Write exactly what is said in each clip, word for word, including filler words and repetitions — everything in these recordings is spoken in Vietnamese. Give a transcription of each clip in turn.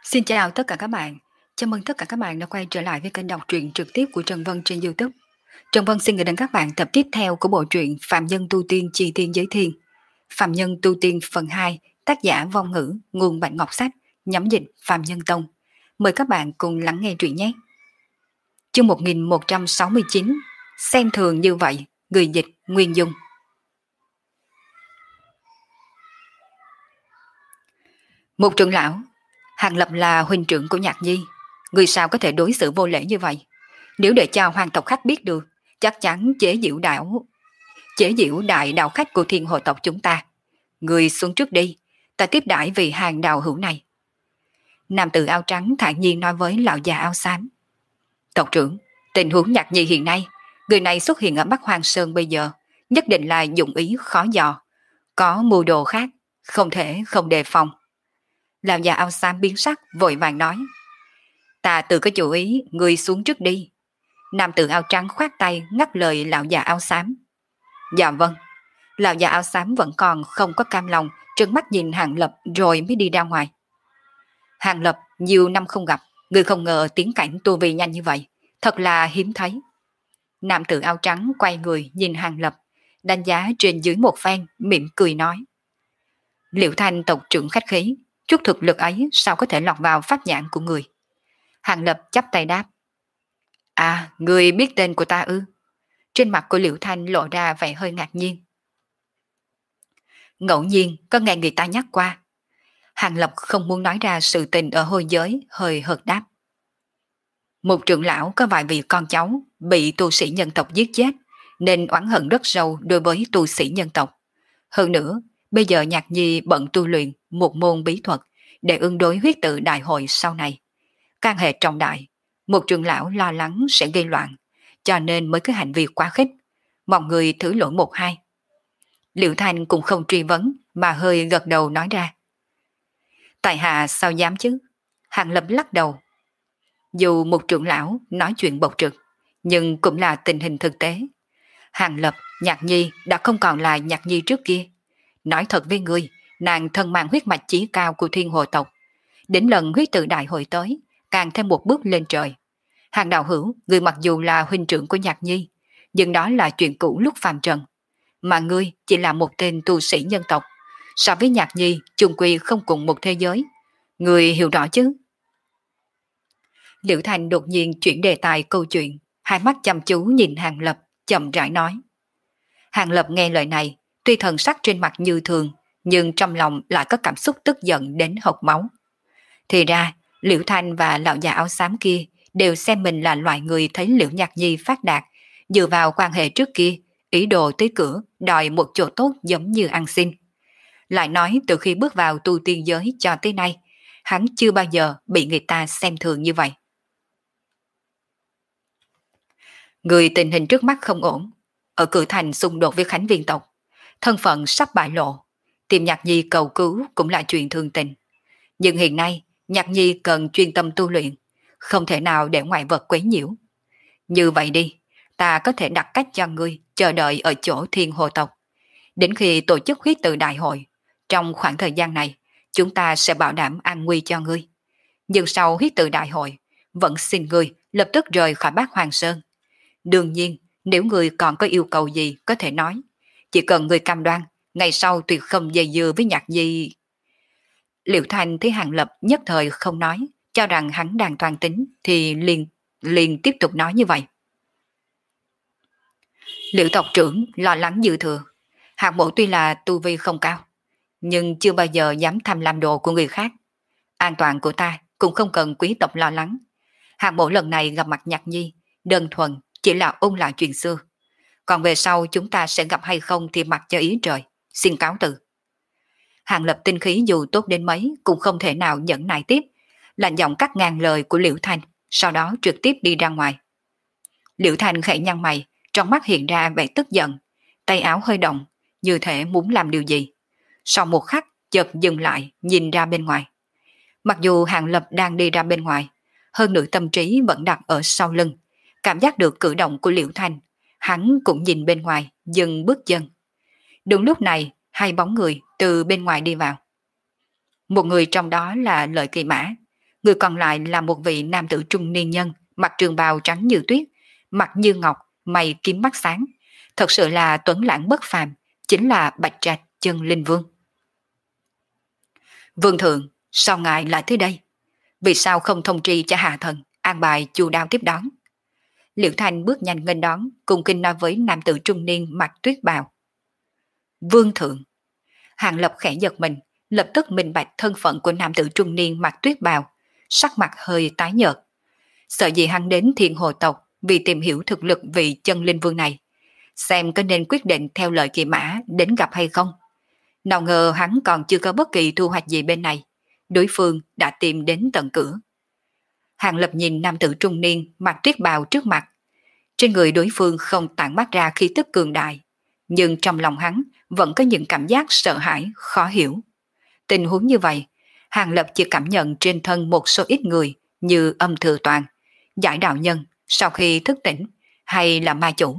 Xin chào tất cả các bạn. Chào mừng tất cả các bạn đã quay trở lại với kênh đọc truyện trực tiếp của Trần Vân trên YouTube. Trần Vân xin gửi đến các bạn tập tiếp theo của bộ truyện Phạm Nhân Tu Tiên Chi Tiên Giới Thiên. Phạm Nhân Tu Tiên phần hai, tác giả Vong Ngữ, nguồn Bạch Ngọc Sách, nhắm dịch Phạm Nhân Tông. Mời các bạn cùng lắng nghe truyện nhé. Chương một nghìn một trăm sáu mươi chín, xem thường như vậy, người dịch Nguyên Dung. Một trưởng lão, Hàng Lập là huynh trưởng của Nhạc Nhi, người sao có thể đối xử vô lễ như vậy? Nếu để cho hoàng tộc khách biết được, chắc chắn chế giễu đạo, chế giễu đại đạo khách của thiên hồ tộc chúng ta. Người xuống trước đi, ta tiếp đãi vị hàng đạo hữu này. Nam tử áo trắng thản nhiên nói với lão già áo xám. Tộc trưởng, tình huống Nhạc Nhi hiện nay, người này xuất hiện ở Bắc Hoàng Sơn bây giờ, nhất định là dụng ý khó dò, có mưu đồ khác, không thể không đề phòng. Lão già áo xám biến sắc vội vàng nói. Ta tự có chủ ý, người xuống trước đi. Nam tử áo trắng khoát tay ngắt lời lão già áo xám. Dạ vâng. Lão già áo xám vẫn còn không có cam lòng, trừng mắt nhìn Hàng Lập rồi mới đi ra ngoài. Hàng Lập nhiều năm không gặp, người không ngờ tiến cảnh tu vi nhanh như vậy, thật là hiếm thấy. Nam tử áo trắng quay người nhìn Hàng Lập, đánh giá trên dưới một phen, mỉm cười nói. Liễu Thanh tộc trưởng khách khí, chút thực lực ấy sao có thể lọt vào pháp nhãn của người. Hàng Lập chắp tay đáp. À, người biết tên của ta ư? Trên mặt của Liễu Thanh lộ ra vẻ hơi ngạc nhiên. Ngẫu nhiên có nghe người ta nhắc qua. Hàng Lập không muốn nói ra sự tình ở hôi giới, hơi hợt đáp. Một trưởng lão có vài vị con cháu bị tu sĩ nhân tộc giết chết, nên oán hận rất sâu đối với tu sĩ nhân tộc. Hơn nữa, bây giờ Nhạc Nhi bận tu luyện một môn bí thuật để ứng đối huyết tự đại hội sau này. Can hệ trọng đại, một trưởng lão lo lắng sẽ gây loạn, cho nên mới có hành vi quá khích, mong người thử lỗi một hai. Liễu Thanh cũng không truy vấn mà hơi gật đầu nói ra. Tại hạ sao dám chứ? Hàng Lập lắc đầu. Dù một trưởng lão nói chuyện bộc trực, nhưng cũng là tình hình thực tế. Hàng Lập, Nhạc Nhi đã không còn là Nhạc Nhi trước kia. Nói thật với ngươi, nàng thân mang huyết mạch chí cao của thiên hồ tộc. Đến lần huyết tự đại hội tới, càng thêm một bước lên trời. Hàng đạo hữu, người mặc dù là huynh trưởng của Nhạc Nhi, nhưng đó là chuyện cũ lúc phàm trần. Mà ngươi chỉ là một tên tu sĩ nhân tộc. So với Nhạc Nhi, chung quy không cùng một thế giới. Ngươi hiểu rõ chứ? Liễu Thành đột nhiên chuyển đề tài câu chuyện, hai mắt chăm chú nhìn Hàng Lập, chậm rãi nói. Hàng Lập nghe lời này, tuy thần sắc trên mặt như thường, nhưng trong lòng lại có cảm xúc tức giận đến hộc máu. Thì ra, Liễu Thanh và lão già áo xám kia đều xem mình là loại người thấy Liễu Nhạc Nhi phát đạt, dựa vào quan hệ trước kia, ý đồ tới cửa, đòi một chỗ tốt giống như ăn xin. Lại nói từ khi bước vào tu tiên giới cho tới nay, hắn chưa bao giờ bị người ta xem thường như vậy. Người tình hình trước mắt không ổn, ở Cử Thành xung đột với Khánh Viên tộc, thân phận sắp bại lộ, tìm Nhạc Nhi cầu cứu cũng là chuyện thương tình. Nhưng hiện nay, Nhạc Nhi cần chuyên tâm tu luyện, không thể nào để ngoại vật quấy nhiễu. Như vậy đi, ta có thể đặt cách cho ngươi chờ đợi ở chỗ thiên hồ tộc. Đến khi tổ chức huyết tự đại hội, trong khoảng thời gian này, chúng ta sẽ bảo đảm an nguy cho ngươi. Nhưng sau huyết tự đại hội, vẫn xin ngươi lập tức rời khỏi Bát Hoàng Sơn. Đương nhiên, nếu ngươi còn có yêu cầu gì có thể nói. Chỉ cần ngươi cam đoan, ngày sau tuyệt không dây dưa với Nhạc Nhi. Liễu Thanh thấy Hàng Lập nhất thời không nói, cho rằng hắn đang toan tính, thì liền, liền tiếp tục nói như vậy. Liễu tộc trưởng lo lắng dư thừa. Hạng mộ tuy là tu vi không cao, nhưng chưa bao giờ dám tham lam đồ của người khác. An toàn của ta cũng không cần quý tộc lo lắng. Hạng mộ lần này gặp mặt Nhạc Nhi, đơn thuần chỉ là ôn lại chuyện xưa. Còn về sau chúng ta sẽ gặp hay không thì mặc cho ý trời. Xin cáo từ. Hàng Lập tinh khí dù tốt đến mấy cũng không thể nào nhẫn nại tiếp, lạnh giọng cắt ngang lời của Liễu Thanh, sau đó trực tiếp đi ra ngoài. Liễu Thanh khẽ nhăn mày, trong mắt hiện ra vẻ tức giận, tay áo hơi động, như thể muốn làm điều gì. Sau một khắc, chợt dừng lại, nhìn ra bên ngoài. Mặc dù Hàng Lập đang đi ra bên ngoài, hơn nữa tâm trí vẫn đặt ở sau lưng, cảm giác được cử động của Liễu Thanh, hắn cũng nhìn bên ngoài, dừng bước chân. Đúng lúc này, hai bóng người từ bên ngoài đi vào. Một người trong đó là Lợi Kỳ Mã, Người còn lại là một vị nam tử trung niên nhân, mặc trường bào trắng như tuyết, mặt như ngọc, mày kiếm mắt sáng. Thật sự là tuấn lãng bất phàm, chính là Bạch Trạch Chân Linh Vương. Vương thượng, sao ngài lại tới đây? Vì sao không thông tri cho hạ thần, an bài chu đáo tiếp đón? Liễu Thanh bước nhanh nghênh đón, cùng kinh nói với nam tử trung niên mặc tuyết bào. Vương thượng. Hàng Lập khẽ giật mình, lập tức minh bạch thân phận của nam tử trung niên mặc tuyết bào, sắc mặt hơi tái nhợt. Sợ gì hắn đến Thiên Hồ tộc vì tìm hiểu thực lực vị Chân Linh Vương này, xem có nên quyết định theo lời Kỳ Mã đến gặp hay không. Nào ngờ hắn còn chưa có bất kỳ thu hoạch gì bên này, đối phương đã tìm đến tận cửa. Hàng Lập nhìn nam tử trung niên mặc tuyết bào trước mặt. Trên người đối phương không tản mát ra khí tức cường đại, nhưng trong lòng hắn vẫn có những cảm giác sợ hãi, khó hiểu. Tình huống như vậy, Hàng Lập chỉ cảm nhận trên thân một số ít người như Âm Thừa Toàn, Giải Đạo Nhân sau khi thức tỉnh, hay là ma chủ.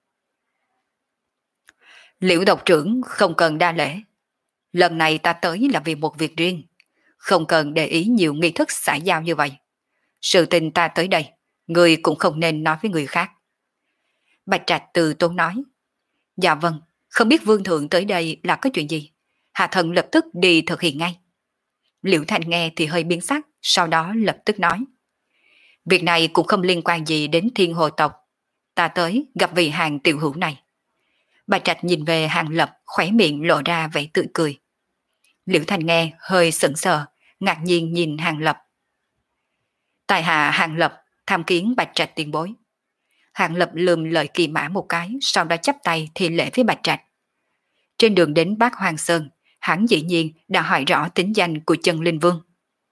Liễu độc trưởng không cần đa lễ. Lần này ta tới là vì một việc riêng, không cần để ý nhiều nghi thức xã giao như vậy. Sự tình ta tới đây, người cũng không nên nói với người khác. Bạch Trạch từ tốn nói. Dạ vâng, không biết vương thượng tới đây là có chuyện gì? Hạ thần lập tức đi thực hiện ngay. Liễu Thanh nghe thì hơi biến sắc, sau đó lập tức nói. Việc này cũng không liên quan gì đến Thiên Hồ tộc. Ta tới gặp vị hàng tiểu hữu này. Bạch Trạch nhìn về Hàng Lập, khóe miệng lộ ra vẻ tươi cười. Liễu Thanh nghe hơi sững sờ, ngạc nhiên nhìn Hàng Lập. Tài hạ Hàng Lập tham kiến Bạch Trạch tiền bối. Hàng Lập lườm lời Kỳ Mã một cái, sau đó chắp tay thì lễ với Bạch Trạch. Trên đường đến Bát Hoang Sơn, hắn dĩ nhiên đã hỏi rõ tính danh của Chân Linh Vương.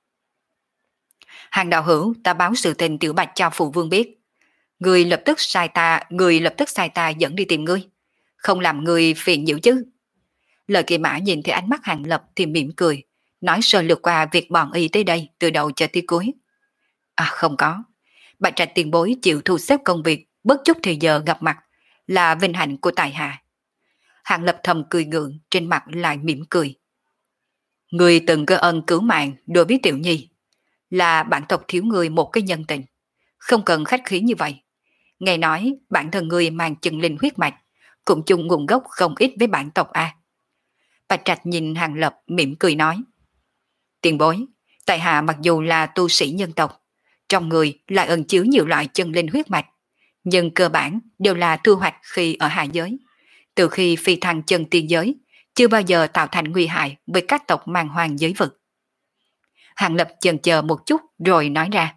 Hàng đạo hữu, ta báo sự tình tiểu Bạch cho phụ vương biết. Người lập tức sai ta, người lập tức sai ta dẫn đi tìm ngươi, không làm người phiền nhiễu chứ. Lời Kỳ Mã nhìn thấy ánh mắt Hàng Lập thì mỉm cười, nói sơ lược qua việc bọn y tới đây từ đầu cho tới cuối. À không có, Bạch Trạch tiền bối chịu thu xếp công việc, bất chút thời giờ gặp mặt, là vinh hạnh của tài hạ. Hàng Lập thầm cười gượng, trên mặt lại mỉm cười. Người từng có ân cứu mạng đối với Tiểu Nhi, là bản tộc thiếu người một cái nhân tình, không cần khách khí như vậy. Nghe nói bản thân người mang chân linh huyết mạch, cũng chung nguồn gốc không ít với bản tộc A. Bạch Trạch nhìn Hàng Lập mỉm cười nói. Tiền bối, tại hạ mặc dù là tu sĩ nhân tộc, trong người lại ẩn chứa nhiều loại chân linh huyết mạch, nhưng cơ bản đều là thu hoạch khi ở hạ giới. Từ khi phi thăng chân tiên giới, chưa bao giờ tạo thành nguy hại với các tộc man hoang giới vực. Hàng Lập chần chờ một chút rồi nói ra.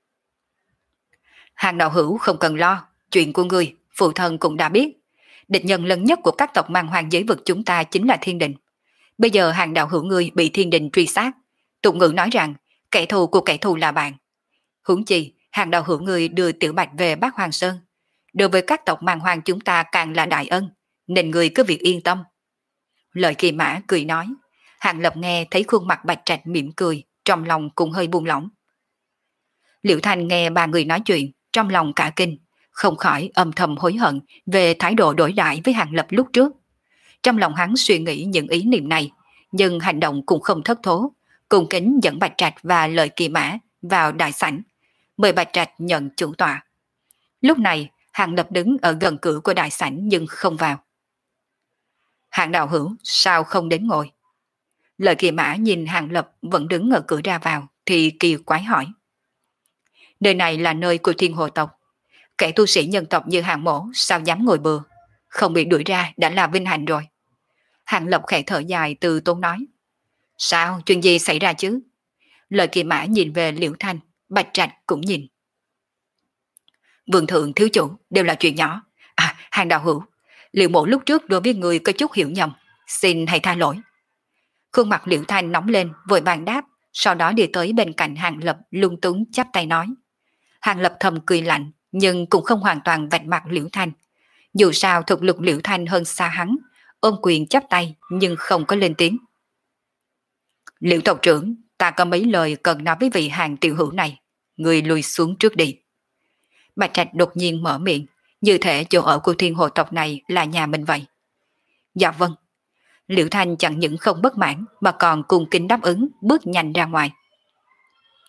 Hàng đạo hữu không cần lo, chuyện của ngươi, phụ thân cũng đã biết. Địch nhân lớn nhất của các tộc man hoang giới vực chúng ta chính là Thiên Đình. Bây giờ hàng đạo hữu ngươi bị Thiên Đình truy sát. Tục ngữ nói rằng, kẻ thù của kẻ thù là bạn. Huống chi, hàng đạo hữu ngươi đưa Tiểu Bạch về Bát Hoang Sơn. Đối với các tộc man hoang chúng ta càng là đại ân, nên ngươi cứ việc yên tâm. Lời Kỳ Mã cười nói. Hàng Lập nghe thấy khuôn mặt Bạch Trạch mỉm cười, trong lòng cũng hơi buông lỏng. Liễu Thanh nghe ba người nói chuyện, trong lòng cả kinh, không khỏi âm thầm hối hận về thái độ đối đãi với Hàng Lập lúc trước. Trong lòng hắn suy nghĩ những ý niệm này, nhưng hành động cũng không thất thố, cùng kính dẫn Bạch Trạch và lời Kỳ Mã vào đại sảnh, mời Bạch Trạch nhận chủ tọa. Lúc này, Hàng Lập đứng ở gần cửa của đại sảnh nhưng không vào. Hàng đạo hữu, sao không đến ngồi? Lời Kỳ Mã nhìn Hàng Lập vẫn đứng ở cửa ra vào, thì kỳ quái hỏi. Nơi này là nơi của Thiên Hồ tộc. Kẻ tu sĩ nhân tộc như Hàng mổ sao dám ngồi bừa, không bị đuổi ra đã là vinh hạnh rồi. Hàng Lập khẽ thở dài từ tốn nói. Sao, chuyện gì xảy ra chứ? Lời Kỳ Mã nhìn về Liễu Thanh, Bạch Trạch cũng nhìn. Vương thượng thiếu chủ đều là chuyện nhỏ. À, Hàng đạo hữu, Liễu mổ lúc trước đối với người có chút hiểu nhầm, xin hãy tha lỗi. Khuôn mặt Liễu Thanh nóng lên, vội vàng đáp, sau đó đi tới bên cạnh Hàng Lập lung túng chắp tay nói. Hàng Lập thầm cười lạnh, nhưng cũng không hoàn toàn vạch mặt Liễu Thanh. Dù sao thực lực Liễu Thanh hơn xa hắn, ôm quyền chắp tay nhưng không có lên tiếng. Liễu tộc trưởng, ta có mấy lời cần nói với vị Hàng tiểu hữu này, người lùi xuống trước đi. Bạch Trạch đột nhiên mở miệng, như thể chỗ ở của Thiên Hồ tộc này là nhà mình vậy. Dạ vâng. Liễu Thanh chẳng những không bất mãn mà còn cùng kính đáp ứng, bước nhanh ra ngoài.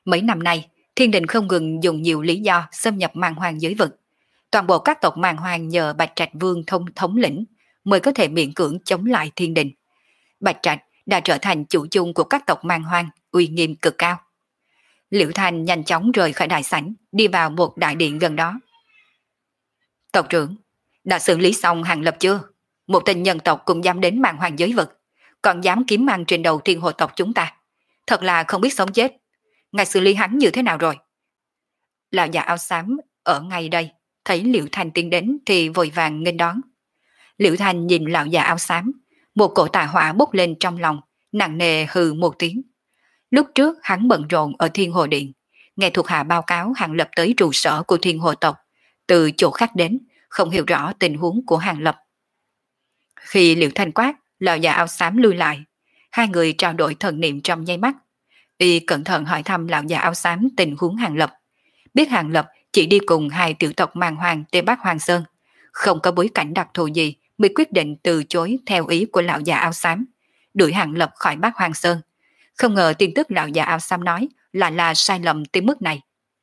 Mấy năm nay, thiên đình không ngừng dùng nhiều lý do xâm nhập màn hoàng giới vực. Toàn bộ các tộc màn hoàng nhờ Bạch Trạch Vương thông thống lĩnh mới có thể miễn cưỡng chống lại thiên đình. Bạch Trạch đã trở thành chủ chung của các tộc màn hoàng, uy nghiêm cực cao. Liễu Thanh nhanh chóng rời khỏi đại sảnh, đi vào một đại điện gần đó. Tộc trưởng, đã xử lý xong Hàng Lập chưa? Một tên nhân tộc cũng dám đến màn hoàng giới vực, còn dám kiếm ăn trên đầu thiên hồ tộc chúng ta. Thật là không biết sống chết. Ngài xử lý hắn như thế nào rồi? Lão già áo xám ở ngay đây, thấy Liễu Thanh tiến đến thì vội vàng nghênh đón. Liễu Thanh nhìn lão già áo xám, một cổ tà hỏa bốc lên trong lòng, nặng nề hừ một tiếng. Lúc trước hắn bận rộn ở Thiên Hồ Điện, nghe thuộc hạ báo cáo Hàng Lập tới trụ sở của Thiên Hồ tộc, từ chỗ khác đến, không hiểu rõ tình huống của Hàng Lập. Khi Liễu Thanh quát, lão già áo xám lui lại, hai người trao đổi thần niệm trong nháy mắt. Y cẩn thận hỏi thăm lão già áo xám tình huống Hàng Lập, biết Hàng Lập chỉ đi cùng hai tiểu tộc màn hoàng Tây Bắc Hoàng Sơn, không có bối cảnh đặc thù gì mới quyết định từ chối theo ý của lão già áo xám, đuổi Hàng Lập khỏi Bắc Hoàng Sơn. Không ngờ tin tức lão già áo xám nói là là sai lầm tới mức này.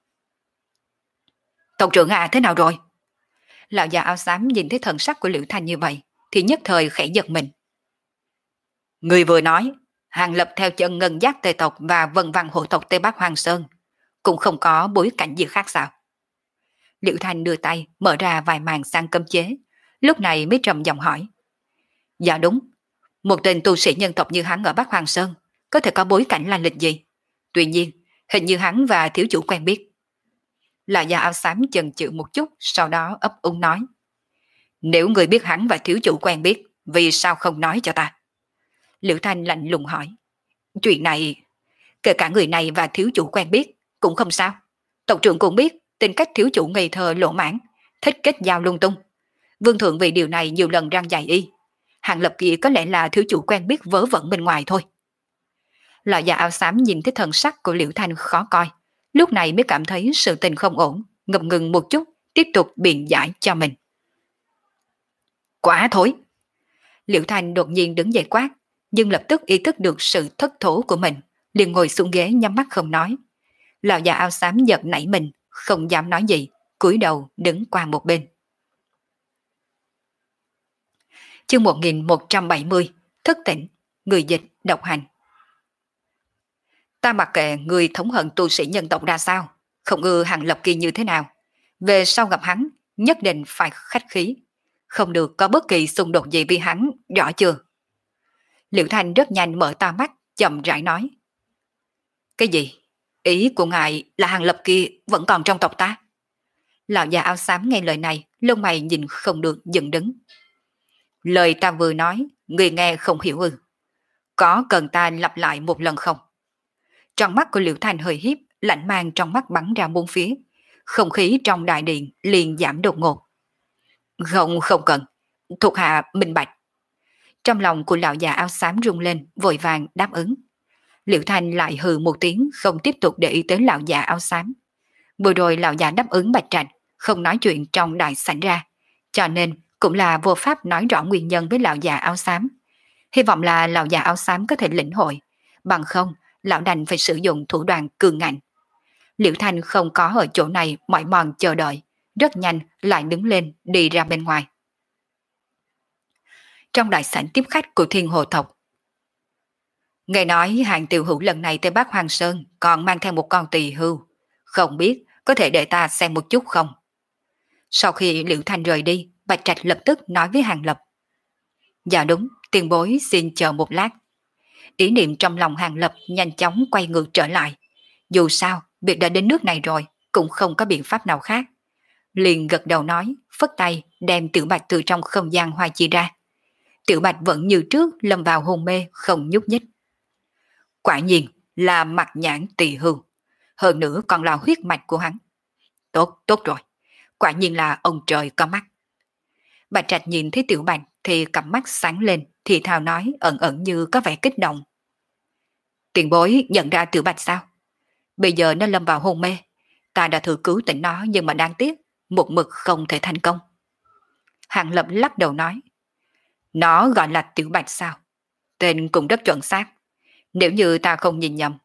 Tộc trưởng à, thế nào rồi? Lão già áo xám nhìn thấy thần sắc của Liễu Thanh như vậy thì nhất thời khẽ giật mình. Người vừa nói Hàng Lập theo chân ngân giác Tây tộc và vân văn hộ tộc Tây Bắc Hoàng Sơn, cũng không có bối cảnh gì khác sao? Liễu Thanh đưa tay mở ra vài màn sang cấm chế, lúc này mới trầm giọng hỏi. Dạ đúng, một tên tu sĩ nhân tộc như hắn ở Bắc Hoàng Sơn có thể có bối cảnh là lịch gì? Tuy nhiên, hình như hắn và thiếu chủ quen biết. Là già áo xám chần chừ một chút, sau đó ấp úng nói. Nếu người biết hắn và thiếu chủ quen biết, vì sao không nói cho ta? Liễu Thanh lạnh lùng hỏi. Chuyện này, kể cả người này và thiếu chủ quen biết, cũng không sao. Tộc trưởng cũng biết, tính cách thiếu chủ ngây thơ lỗ mãn, thích kết giao lung tung. Vương thượng vì điều này nhiều lần răng dạy y. Hàng Lập kia có lẽ là thiếu chủ quen biết vớ vẩn bên ngoài thôi. Lão già áo xám nhìn thấy thần sắc của Liễu Thanh khó coi, lúc này mới cảm thấy sự tình không ổn, ngập ngừng một chút, tiếp tục biện giải cho mình. Quá thối! Liễu Thanh đột nhiên đứng dậy quát, nhưng lập tức ý thức được sự thất thố của mình, liền ngồi xuống ghế nhắm mắt không nói. Lão già áo xám giật nảy mình, không dám nói gì, cúi đầu đứng qua một bên. Chương một nghìn một trăm bảy mươi, thức tỉnh, người dịch độc hành. Ta mặc kệ người thống hận tu sĩ nhân tộc ra sao, không ưa Hàng Lập kia như thế nào. Về sau gặp hắn, nhất định phải khách khí, không được có bất kỳ xung đột gì với hắn, rõ chưa? Liễu Thanh rất nhanh mở to mắt, chậm rãi nói. Cái gì? Ý của ngài là Hàng Lập kia vẫn còn trong tộc ta? Lão già áo xám nghe lời này, lông mày nhìn không được dựng đứng. Lời ta vừa nói, người nghe không hiểu ư? Có cần ta lặp lại một lần không? Trong mắt của Liễu Thanh hơi hiếp, lạnh mang trong mắt bắn ra bốn phía. Không khí trong đại điện liền giảm đột ngột. Không, không cần. Thuộc hạ minh bạch. Trong lòng của lão già áo xám rung lên, vội vàng đáp ứng. Liễu Thanh lại hừ một tiếng, không tiếp tục để ý tới lão già áo xám. Vừa rồi lão già đáp ứng Bạch Trạch, không nói chuyện trong đại sảnh ra, cho nên cũng là vô pháp nói rõ nguyên nhân với lão già áo xám. Hy vọng là lão già áo xám có thể lĩnh hội, bằng không lão đành phải sử dụng thủ đoạn cường ngạnh. Liễu Thanh không có ở chỗ này mỏi mòn chờ đợi, rất nhanh lại đứng lên đi ra bên ngoài. Trong đại sảnh tiếp khách của Thiên Hồ tộc, nghe nói Hàng tiểu hữu lần này tới Bắc Hoàng Sơn còn mang theo một con tỳ hưu, không biết có thể để ta xem một chút không? Sau khi Liễu Thanh rời đi, Bạch Trạch lập tức nói với Hàng Lập. Dạ đúng, tiền bối xin chờ một lát. Ý niệm trong lòng Hàng Lập nhanh chóng quay ngược trở lại. Dù sao, việc đã đến nước này rồi, cũng không có biện pháp nào khác. Liền gật đầu nói, phất tay đem Tiểu Bạch từ trong không gian hoa chi ra. Tiểu Bạch vẫn như trước lâm vào hôn mê, không nhúc nhích. Quả nhiên là mặt nhãn tỳ hưu, hơn nữa còn là huyết mạch của hắn. Tốt, tốt rồi, quả nhiên là ông trời có mắt. Bạch Trạch nhìn thấy Tiểu Bạch thì cặp mắt sáng lên, thì thào nói ẩn ẩn như có vẻ kích động. Tiền bối nhận ra Tiểu Bạch sao? Bây giờ nó lâm vào hôn mê, ta đã thử cứu tỉnh nó nhưng mà đáng tiếc, một mực không thể thành công. Hàng Lập lắc đầu nói. Nó gọi là Tiểu Bạch sao? Tên cũng rất chuẩn xác. Nếu như ta không nhìn nhầm,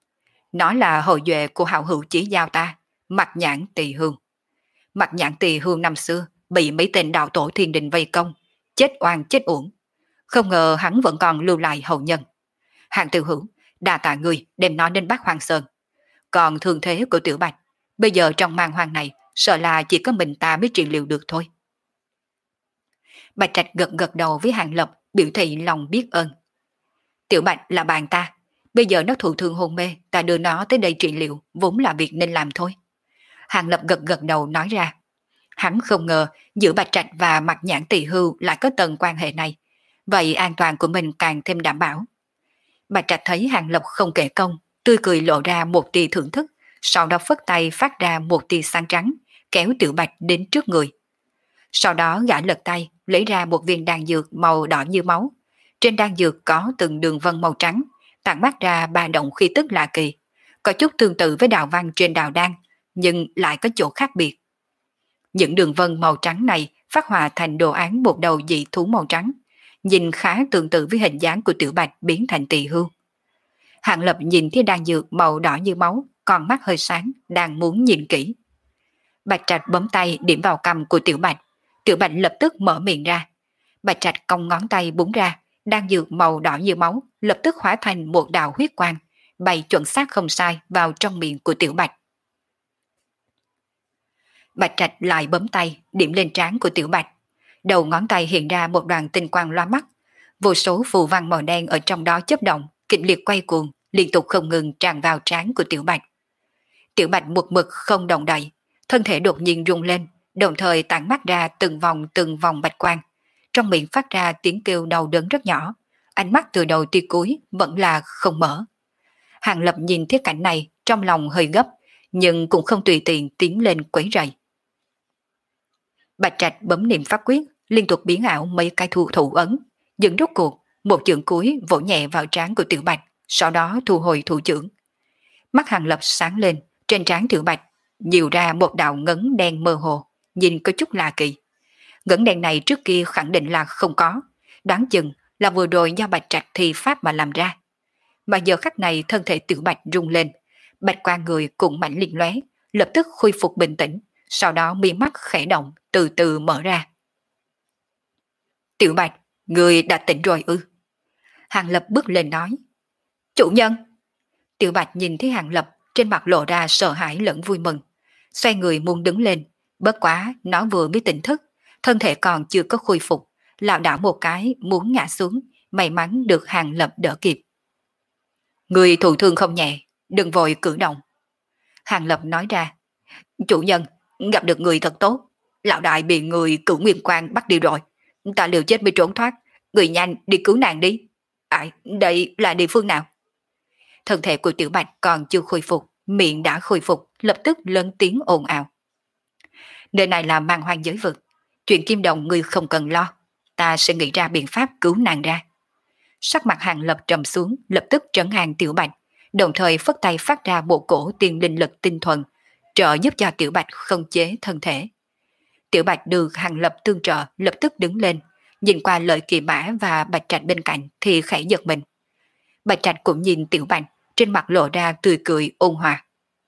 Nó là hậu duệ của hảo hữu chí giao ta, Mặt Nhãn Tỳ Hương. Mặt Nhãn Tỳ Hương năm xưa bị mấy tên đạo tổ thiên đình vây công, chết oan chết uổng. Không ngờ hắn vẫn còn lưu lại hậu nhân. Hàng Tiểu Hữu, đa tạ người đem nó đến Bát Hoang Sơn. Còn thương thế của Tiểu Bạch, bây giờ trong mang hoang này, sợ là chỉ có mình ta mới trị liệu được thôi. Bạch Trạch gật gật đầu với Hàng Lập, biểu thị lòng biết ơn. Tiểu Bạch là bạn ta, bây giờ nó thụ thương hôn mê, ta đưa nó tới đây trị liệu, vốn là việc nên làm thôi. Hàng Lập gật gật đầu nói ra. Hắn không ngờ giữa Bạch Trạch và Mặt Nhãn Tỳ Hưu lại có tầng quan hệ này, vậy an toàn của mình càng thêm đảm bảo. Bạch Trạch thấy Hàng Lập không kể công, tươi cười lộ ra một tia thưởng thức, sau đó phất tay phát ra một tia sáng trắng, kéo Tiểu Bạch đến trước người. Sau đó gã lật tay, lấy ra một viên đan dược màu đỏ như máu. Trên đan dược có từng đường vân màu trắng, tản mát ra ba động khí tức lạ kỳ, có chút tương tự với đạo văn trên đạo đan, nhưng lại có chỗ khác biệt. Những đường vân màu trắng này phát họa thành đồ án một đầu dị thú màu trắng, nhìn khá tương tự với hình dáng của Tiểu Bạch biến thành tỳ hưu. Hàng Lập nhìn thấy đan dược màu đỏ như máu, con mắt hơi sáng, đang muốn nhìn kỹ. Bạch Trạch bấm tay điểm vào cằm của Tiểu Bạch, Tiểu Bạch lập tức mở miệng ra. Bạch Trạch cong ngón tay búng ra, đan dược màu đỏ như máu lập tức hóa thành một đạo huyết quang, bay chuẩn xác không sai vào trong miệng của Tiểu Bạch. Bạch Trạch lại bấm tay điểm lên trán của Tiểu Bạch, đầu ngón tay hiện ra một đoàn tinh quang lóa mắt, vô số phù văn màu đen ở trong đó chớp động, kịch liệt quay cuồng, liên tục không ngừng tràn vào trán của Tiểu Bạch. Tiểu Bạch một mực không động đậy, thân thể đột nhiên rung lên, đồng thời tản mát ra từng vòng từng vòng bạch quang, trong miệng phát ra tiếng kêu đau đớn rất nhỏ, ánh mắt từ đầu tia cuối vẫn là không mở. Hàng Lập nhìn thấy cảnh này, trong lòng hơi gấp, nhưng cũng không tùy tiện tiến lên quấy rầy. Bạch Trạch bấm niệm pháp quyết, liên tục biến ảo mấy cái thủ thủ ấn, dừng rốt cuộc, một chưởng cuối vỗ nhẹ vào trán của Tiểu Bạch, sau đó thu hồi thủ chưởng. Mắt Hàng Lập sáng lên, trên trán Tiểu Bạch nhiều ra một đạo ngấn đen mơ hồ, nhìn có chút lạ kỳ. Ngấn đen này trước kia khẳng định là không có, đoán chừng là vừa rồi do Bạch Trạch thi pháp mà làm ra. Mà giờ khắc này thân thể Tiểu Bạch rung lên, bạch quang người cũng mạnh liên lóe, lập tức khôi phục bình tĩnh, sau đó mi mắt khẽ động, từ từ mở ra. Tiểu Bạch, người đã tỉnh rồi ư? Hàng Lập bước lên nói. Chủ nhân! Tiểu Bạch nhìn thấy Hàng Lập, trên mặt lộ ra sợ hãi lẫn vui mừng, xoay người muốn đứng lên, bất quá nó vừa mới tỉnh thức, thân thể còn chưa có khôi phục, lảo đảo một cái muốn ngã xuống, may mắn được Hàng Lập đỡ kịp. Người thụ thương không nhẹ, đừng vội cử động. Hàng Lập nói ra. Chủ nhân, gặp được người thật tốt, lão đại bị người Cửu Nguyên Quang bắt đi rồi, ta liều chết mới trốn thoát, người nhanh đi cứu nàng đi. À, đây là địa phương nào? Thân thể của Tiểu Bạch còn chưa khôi phục, miệng đã khôi phục, lập tức lớn tiếng ồn ào. Nơi này là mang hoang giới vực, chuyện Kim Đồng ngươi không cần lo, ta sẽ nghĩ ra biện pháp cứu nàng ra. Sắc mặt Hàng Lập trầm xuống, lập tức trấn an Tiểu Bạch, đồng thời phất tay phát ra bộ cổ tiền linh lực tinh thuần, trợ giúp cho Tiểu Bạch khống chế thân thể. Tiểu Bạch được Hàng Lập tương trợ, lập tức đứng lên, nhìn qua Lợi Kỳ Mã và Bạch Trạch bên cạnh thì khẽ giật mình. Bạch Trạch cũng nhìn Tiểu Bạch, trên mặt lộ ra tươi cười ôn hòa.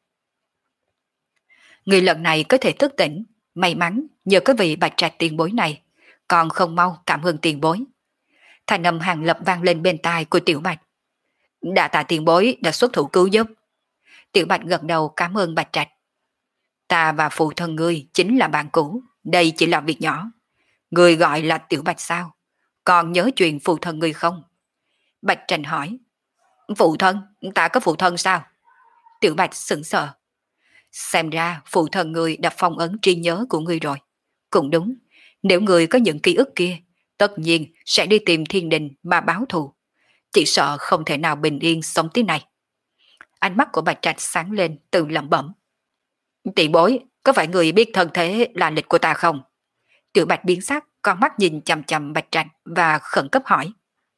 Người lần này có thể thức tỉnh, may mắn nhờ có vị Bạch Trạch tiền bối này, còn không mau cảm ơn tiền bối. Thành âm Hàng Lập vang lên bên tai của Tiểu Bạch. Đa tạ tiền bối đã xuất thủ cứu giúp. Tiểu Bạch gật đầu cảm ơn Bạch Trạch. Ta và phụ thân ngươi chính là bạn cũ, đây chỉ là việc nhỏ. Ngươi gọi là Tiểu Bạch sao? Còn nhớ chuyện phụ thân ngươi không? Bạch Trạch hỏi. Phụ thân? Ta có phụ thân sao? Tiểu Bạch sững sờ. Xem ra phụ thân ngươi đã phong ấn trí nhớ của ngươi rồi. Cũng đúng, nếu ngươi có những ký ức kia, tất nhiên sẽ đi tìm thiên đình mà báo thù. Chỉ sợ không thể nào bình yên sống thế này. Ánh mắt của Bạch Trạch sáng lên, tự lẩm bẩm. Tỷ bối, có phải người biết thân thế là lịch của ta không? Tiểu Bạch biến sắc, con mắt nhìn chằm chằm Bạch Trạch và khẩn cấp hỏi.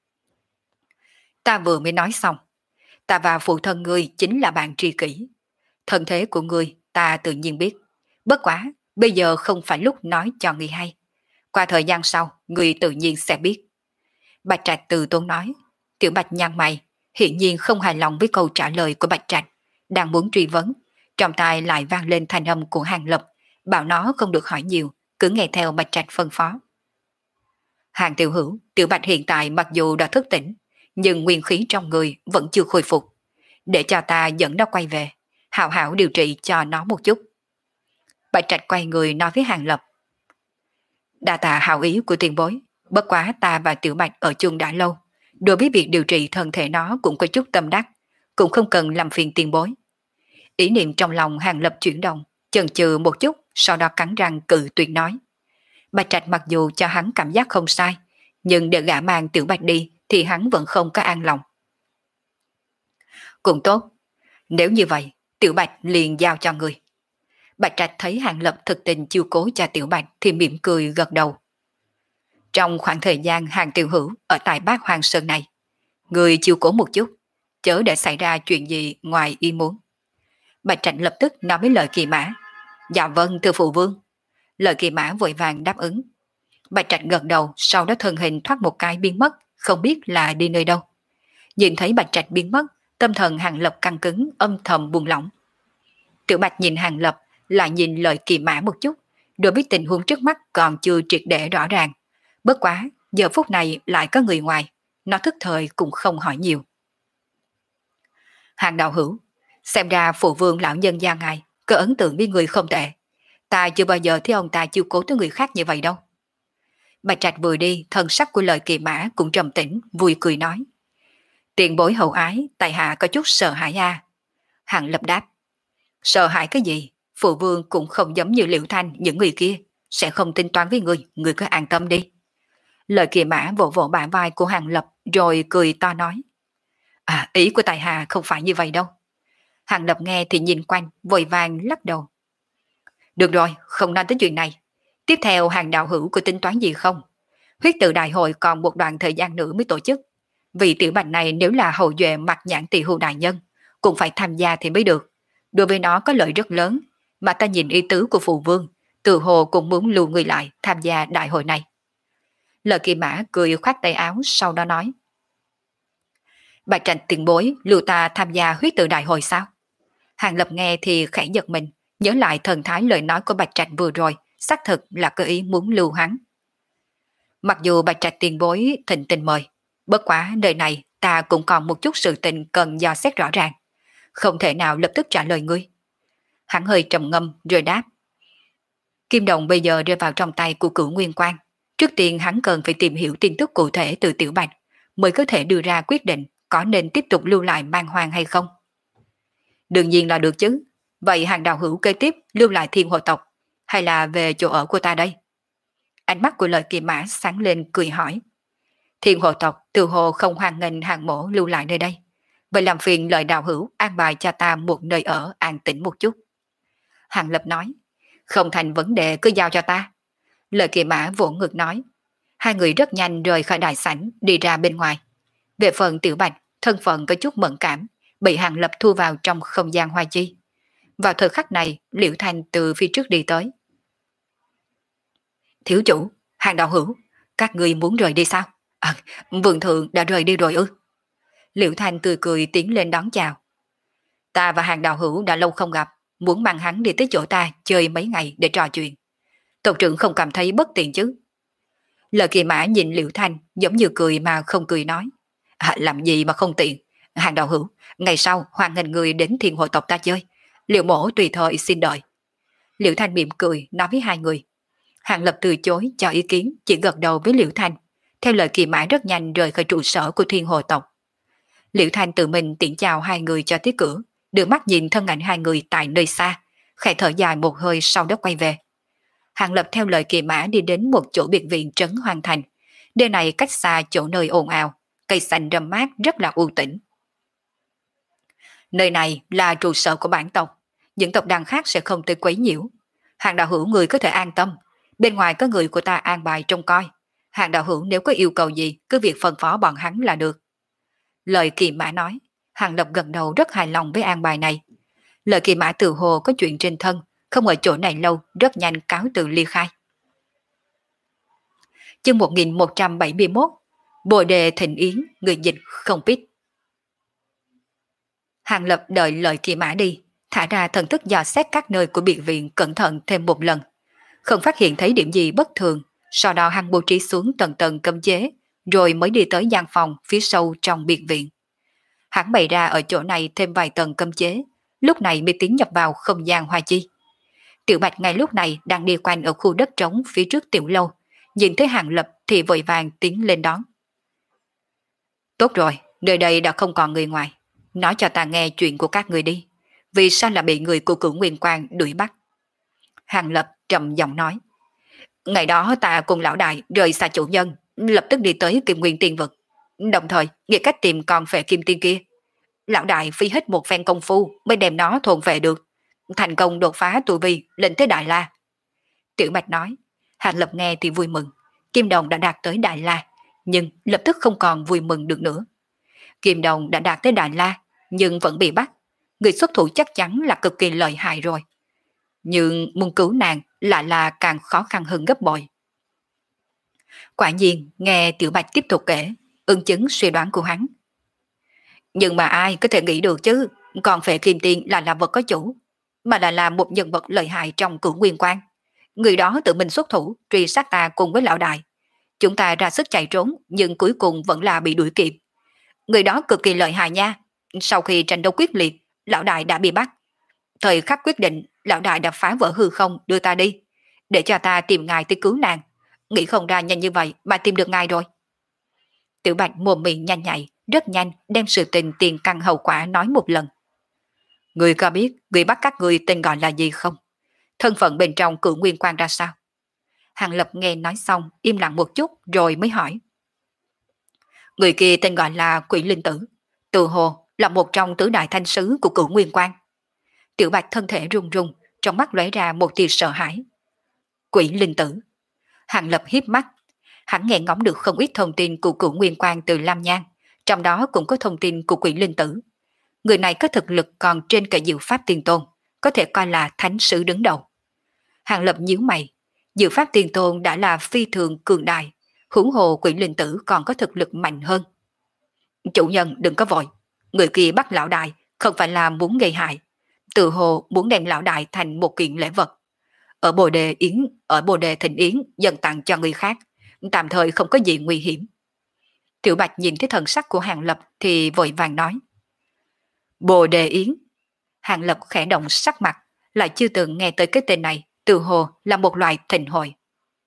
Ta vừa mới nói xong, ta và phụ thân ngươi chính là bạn tri kỷ. Thân thế của ngươi ta tự nhiên biết, bất quá bây giờ không phải lúc nói cho ngươi hay. Qua thời gian sau, ngươi tự nhiên sẽ biết. Bạch Trạch từ tốn nói. Tiểu Bạch nhăn mày, hiển nhiên không hài lòng với câu trả lời của Bạch Trạch, đang muốn truy vấn, trong tai lại vang lên thanh âm của Hàng Lập, bảo nó không được hỏi nhiều, cứ nghe theo Bạch Trạch phân phó. Hàng Tiểu Hữu, Tiểu Bạch hiện tại mặc dù đã thức tỉnh, nhưng nguyên khí trong người vẫn chưa khôi phục. Để cho ta dẫn nó quay về, hảo hảo điều trị cho nó một chút. Bạch Trạch quay người nói với Hàng Lập. Đa tạ hảo ý của tiền bối, bất quá ta và Tiểu Bạch ở chung đã lâu, đối với việc điều trị thân thể nó cũng có chút tâm đắc, cũng không cần làm phiền tiền bối. Ý niệm trong lòng Hàng Lập chuyển động, chần chừ một chút, sau đó cắn răng cự tuyệt nói. Bạch Trạch mặc dù cho hắn cảm giác không sai, nhưng để gã mang Tiểu Bạch đi thì hắn vẫn không có an lòng. Cũng tốt, nếu như vậy, Tiểu Bạch liền giao cho người. Bạch Trạch thấy Hàng Lập thực tình chiêu cố cho Tiểu Bạch thì mỉm cười gật đầu. Trong khoảng thời gian Hàng Tiểu Hữu ở tại Bát Hoang Sơn này, người chiêu cố một chút, chớ để xảy ra chuyện gì ngoài ý muốn. Bạch Trạch lập tức nói với Lợi Kỳ Mã. Dạ vâng thưa phụ vương. Lợi Kỳ Mã vội vàng đáp ứng. Bạch Trạch gật đầu, sau đó thân hình thoát một cái biến mất, không biết là đi nơi đâu. Nhìn thấy Bạch Trạch biến mất, tâm thần Hàng Lập căng cứng, âm thầm buông lỏng. Tiểu Bạch nhìn Hàng Lập, lại nhìn Lợi Kỳ Mã một chút, đối với tình huống trước mắt còn chưa triệt để rõ ràng. Bất quá, giờ phút này lại có người ngoài, nó thức thời cũng không hỏi nhiều. Hàng đạo hữu, xem ra phụ vương lão nhân gia ngài có ấn tượng với người không tệ. Ta chưa bao giờ thấy ông ta chiêu cố tới người khác như vậy đâu. Bạch Trạch vừa đi, thần sắc của Lợi Kỳ Mã cũng trầm tĩnh, vui cười nói. Tiền bối hậu ái, tại hạ có chút sợ hãi a. À. Hàng Lập đáp. Sợ hãi cái gì? Phụ vương cũng không giống như Liễu Thanh những người kia, sẽ không tính toán với người, người cứ an tâm đi. Lợi Kỳ Mã vỗ vỗ bả vai của Hàng Lập rồi cười to nói. À, ý của tại hạ không phải như vậy đâu. Hàng Lập nghe thì nhìn quanh, vội vàng lắc đầu. Được rồi, không nên tới chuyện này. Tiếp theo Hàng đạo hữu có tính toán gì không? Huyết tự đại hội còn một đoạn thời gian nữa mới tổ chức. Vì Tiểu Bạch này nếu là hậu duệ mặt nhãn tỳ hưu đại nhân, cũng phải tham gia thì mới được. Đối với nó có lợi rất lớn, mà ta nhìn ý tứ của phụ vương, tự hồ cũng muốn lưu người lại tham gia đại hội này. Lợi Kỳ Mã cười khoát tay áo, sau đó nói. Bạch Trạch tiền bối lưu ta tham gia huyết tự đại hội sao? Hàng Lập nghe thì khẽ giật mình, nhớ lại thần thái lời nói của Bạch Trạch vừa rồi, xác thực là cơ ý muốn lưu hắn. Mặc dù Bạch Trạch tiền bối thịnh tình mời, bất quá đời này ta cũng còn một chút sự tình cần dò xét rõ ràng, không thể nào lập tức trả lời ngươi. Hắn hơi trầm ngâm rồi đáp. Kim đồng bây giờ rơi vào trong tay của Cửu Nguyên Quang, trước tiên hắn cần phải tìm hiểu tin tức cụ thể từ Tiểu Bạch mới có thể đưa ra quyết định có nên tiếp tục lưu lại Man Hoang hay không. Đương nhiên là được chứ. Vậy Hàng đạo hữu kế tiếp lưu lại Thiên Hồ tộc hay là về chỗ ở của ta đây? Ánh mắt của Lợi Kỳ Mã sáng lên cười hỏi. Thiên Hồ tộc từ hồ không hoan nghênh Hàng mổ lưu lại nơi đây. Vậy làm phiền Lợi đạo hữu an bài cho ta một nơi ở an tĩnh một chút. Hàng Lập nói. Không thành vấn đề cứ giao cho ta. Lợi Kỳ Mã vỗ ngực nói. Hai người rất nhanh rời khỏi đại sảnh đi ra bên ngoài. Về phần Tiểu Bạch, thân phận có chút mẫn cảm, bị Hàng Lập thu vào trong không gian hoa chi. Vào thời khắc này, Liễu Thanh từ phía trước đi tới. Thiếu chủ, Hàng đạo hữu, các người muốn rời đi sao? À, vườn thượng đã rời đi rồi ư? Liễu Thanh tươi cười tiến lên đón chào. Ta và Hàng đạo hữu đã lâu không gặp, muốn mang hắn đi tới chỗ ta chơi mấy ngày để trò chuyện. Tộc trưởng không cảm thấy bất tiện chứ? Lợi Kỳ Mã nhìn Liễu Thanh giống như cười mà không cười nói. À, làm gì mà không tiện? Hàng đạo hữu, ngày sau hoan nghênh người đến Thiên Hồ tộc ta chơi. Liệu mổ tùy thời xin đợi. Liễu Thanh mỉm cười nói với hai người. Hàng Lập từ chối cho ý kiến, chỉ gật đầu với Liễu Thanh. Theo lời Kỳ Mã rất nhanh rời khỏi trụ sở của Thiên Hồ tộc. Liễu Thanh tự mình tiễn chào hai người cho tới cửa, đưa mắt nhìn thân ảnh hai người tại nơi xa, khẽ thở dài một hơi sau đó quay về. Hàng Lập theo lời Kỳ Mã đi đến một chỗ biệt viện trấn Hoàng Thành. Nơi này cách xa chỗ nơi ồn ào, cây xanh râm mát rất là u tĩnh. Nơi này là trụ sở của bản tộc, những tộc đàn khác sẽ không tới quấy nhiễu. Hàng đạo hữu người có thể an tâm, bên ngoài có người của ta an bài trông coi. Hàng đạo hữu nếu có yêu cầu gì cứ việc phân phó bọn hắn là được. Lời Kỳ Mã nói, Hàng Lập gật đầu rất hài lòng với an bài này. Lời Kỳ Mã từ hồ có chuyện trên thân, không ở chỗ này lâu, rất nhanh cáo từ ly khai. Chương một nghìn một trăm bảy mươi mốt, Bồ đề thịnh yến, người dịch không biết. Hàng Lập đợi lời Kỳ Mã đi, thả ra thần thức dò xét các nơi của biệt viện cẩn thận thêm một lần. Không phát hiện thấy điểm gì bất thường, sau đó hắn bố trí xuống tầng tầng cấm chế, rồi mới đi tới gian phòng phía sâu trong biệt viện. Hắn bày ra ở chỗ này thêm vài tầng cấm chế, lúc này mới tiến nhập vào không gian hoa chi. Tiểu Bạch ngay lúc này đang đi quanh ở khu đất trống phía trước tiểu lâu, nhìn thấy Hàng Lập thì vội vàng tiến lên đón. Tốt rồi, nơi đây đã không còn người ngoài. Nói cho ta nghe chuyện của các người đi. Vì sao là bị người của Cửu Nguyên Quang đuổi bắt? Hàng Lập trầm giọng nói. Ngày đó ta cùng lão đại rời xa chủ nhân, lập tức đi tới Kim Nguyên Tiên Vực. Đồng thời nghĩ cách tìm con phệ kim tiên kia. Lão đại phi hết một phen công phu mới đem nó thôn về được. Thành công đột phá tu vi lên tới Đại La. Tiểu Bạch nói. Hàng Lập nghe thì vui mừng. Kim Đồng đã đạt tới Đại La, nhưng lập tức không còn vui mừng được nữa. Kim Đồng đã đạt tới Đại La, nhưng vẫn bị bắt. Người xuất thủ chắc chắn là cực kỳ lợi hại rồi. Nhưng muốn cứu nàng lại là càng khó khăn hơn gấp bội. Quả nhiên, nghe Tiểu Bạch tiếp tục kể, ưng chứng suy đoán của hắn. Nhưng mà ai có thể nghĩ được chứ, còn phệ kim tiên là là vật có chủ, mà là là một nhân vật lợi hại trong Cửu Nguyên Quang. Người đó tự mình xuất thủ, truy sát ta cùng với lão đại. Chúng ta ra sức chạy trốn, nhưng cuối cùng vẫn là bị đuổi kịp. Người đó cực kỳ lợi hại nha. Sau khi tranh đấu quyết liệt, lão đại đã bị bắt. Thời khắc quyết định, lão đại đã phá vỡ hư không đưa ta đi, để cho ta tìm ngài tới cứu nàng. Nghĩ không ra nhanh như vậy mà tìm được ngài rồi. Tiểu Bạch mồm miệng nhanh nhạy, rất nhanh đem sự tình tiền căn hậu quả nói một lần. Người có biết người bắt các người tên gọi là gì không? Thân phận bên trong Cửu Nguyên Quang ra sao? Hàng Lập nghe nói xong im lặng một chút rồi mới hỏi. Người kia tên gọi là Quỷ Linh Tử, tự hồ là một trong tứ đại thanh sứ của Cửu Nguyên Quang. Tiểu Bạch thân thể run run, trong mắt lóe ra một tia sợ hãi. Quỷ Linh Tử. Hàng Lập hiếp mắt, hắn nghe ngóng được không ít thông tin của Cửu Nguyên Quang từ Lam Nhan, trong đó cũng có thông tin của Quỷ Linh Tử. Người này có thực lực còn trên cả Diệu Pháp Tiên Tôn, có thể coi là thánh sứ đứng đầu. Hàng Lập nhíu mày, Diệu Pháp Tiên Tôn đã là phi thường cường đại, huống hồ Quỷ Linh Tử còn có thực lực mạnh hơn. Chủ nhân đừng có vội, người kia bắt lão đại không phải là muốn gây hại, tự hồ muốn đem lão đại thành một kiện lễ vật. Ở Bồ Đề Yến, ở Bồ Đề Thịnh Yến dần tặng cho người khác, tạm thời không có gì nguy hiểm. Tiểu Bạch nhìn thấy thần sắc của Hàng Lập thì vội vàng nói. Bồ Đề Yến. Hàng Lập khẽ động sắc mặt, lại chưa từng nghe tới cái tên này, tự hồ là một loại thịnh hội.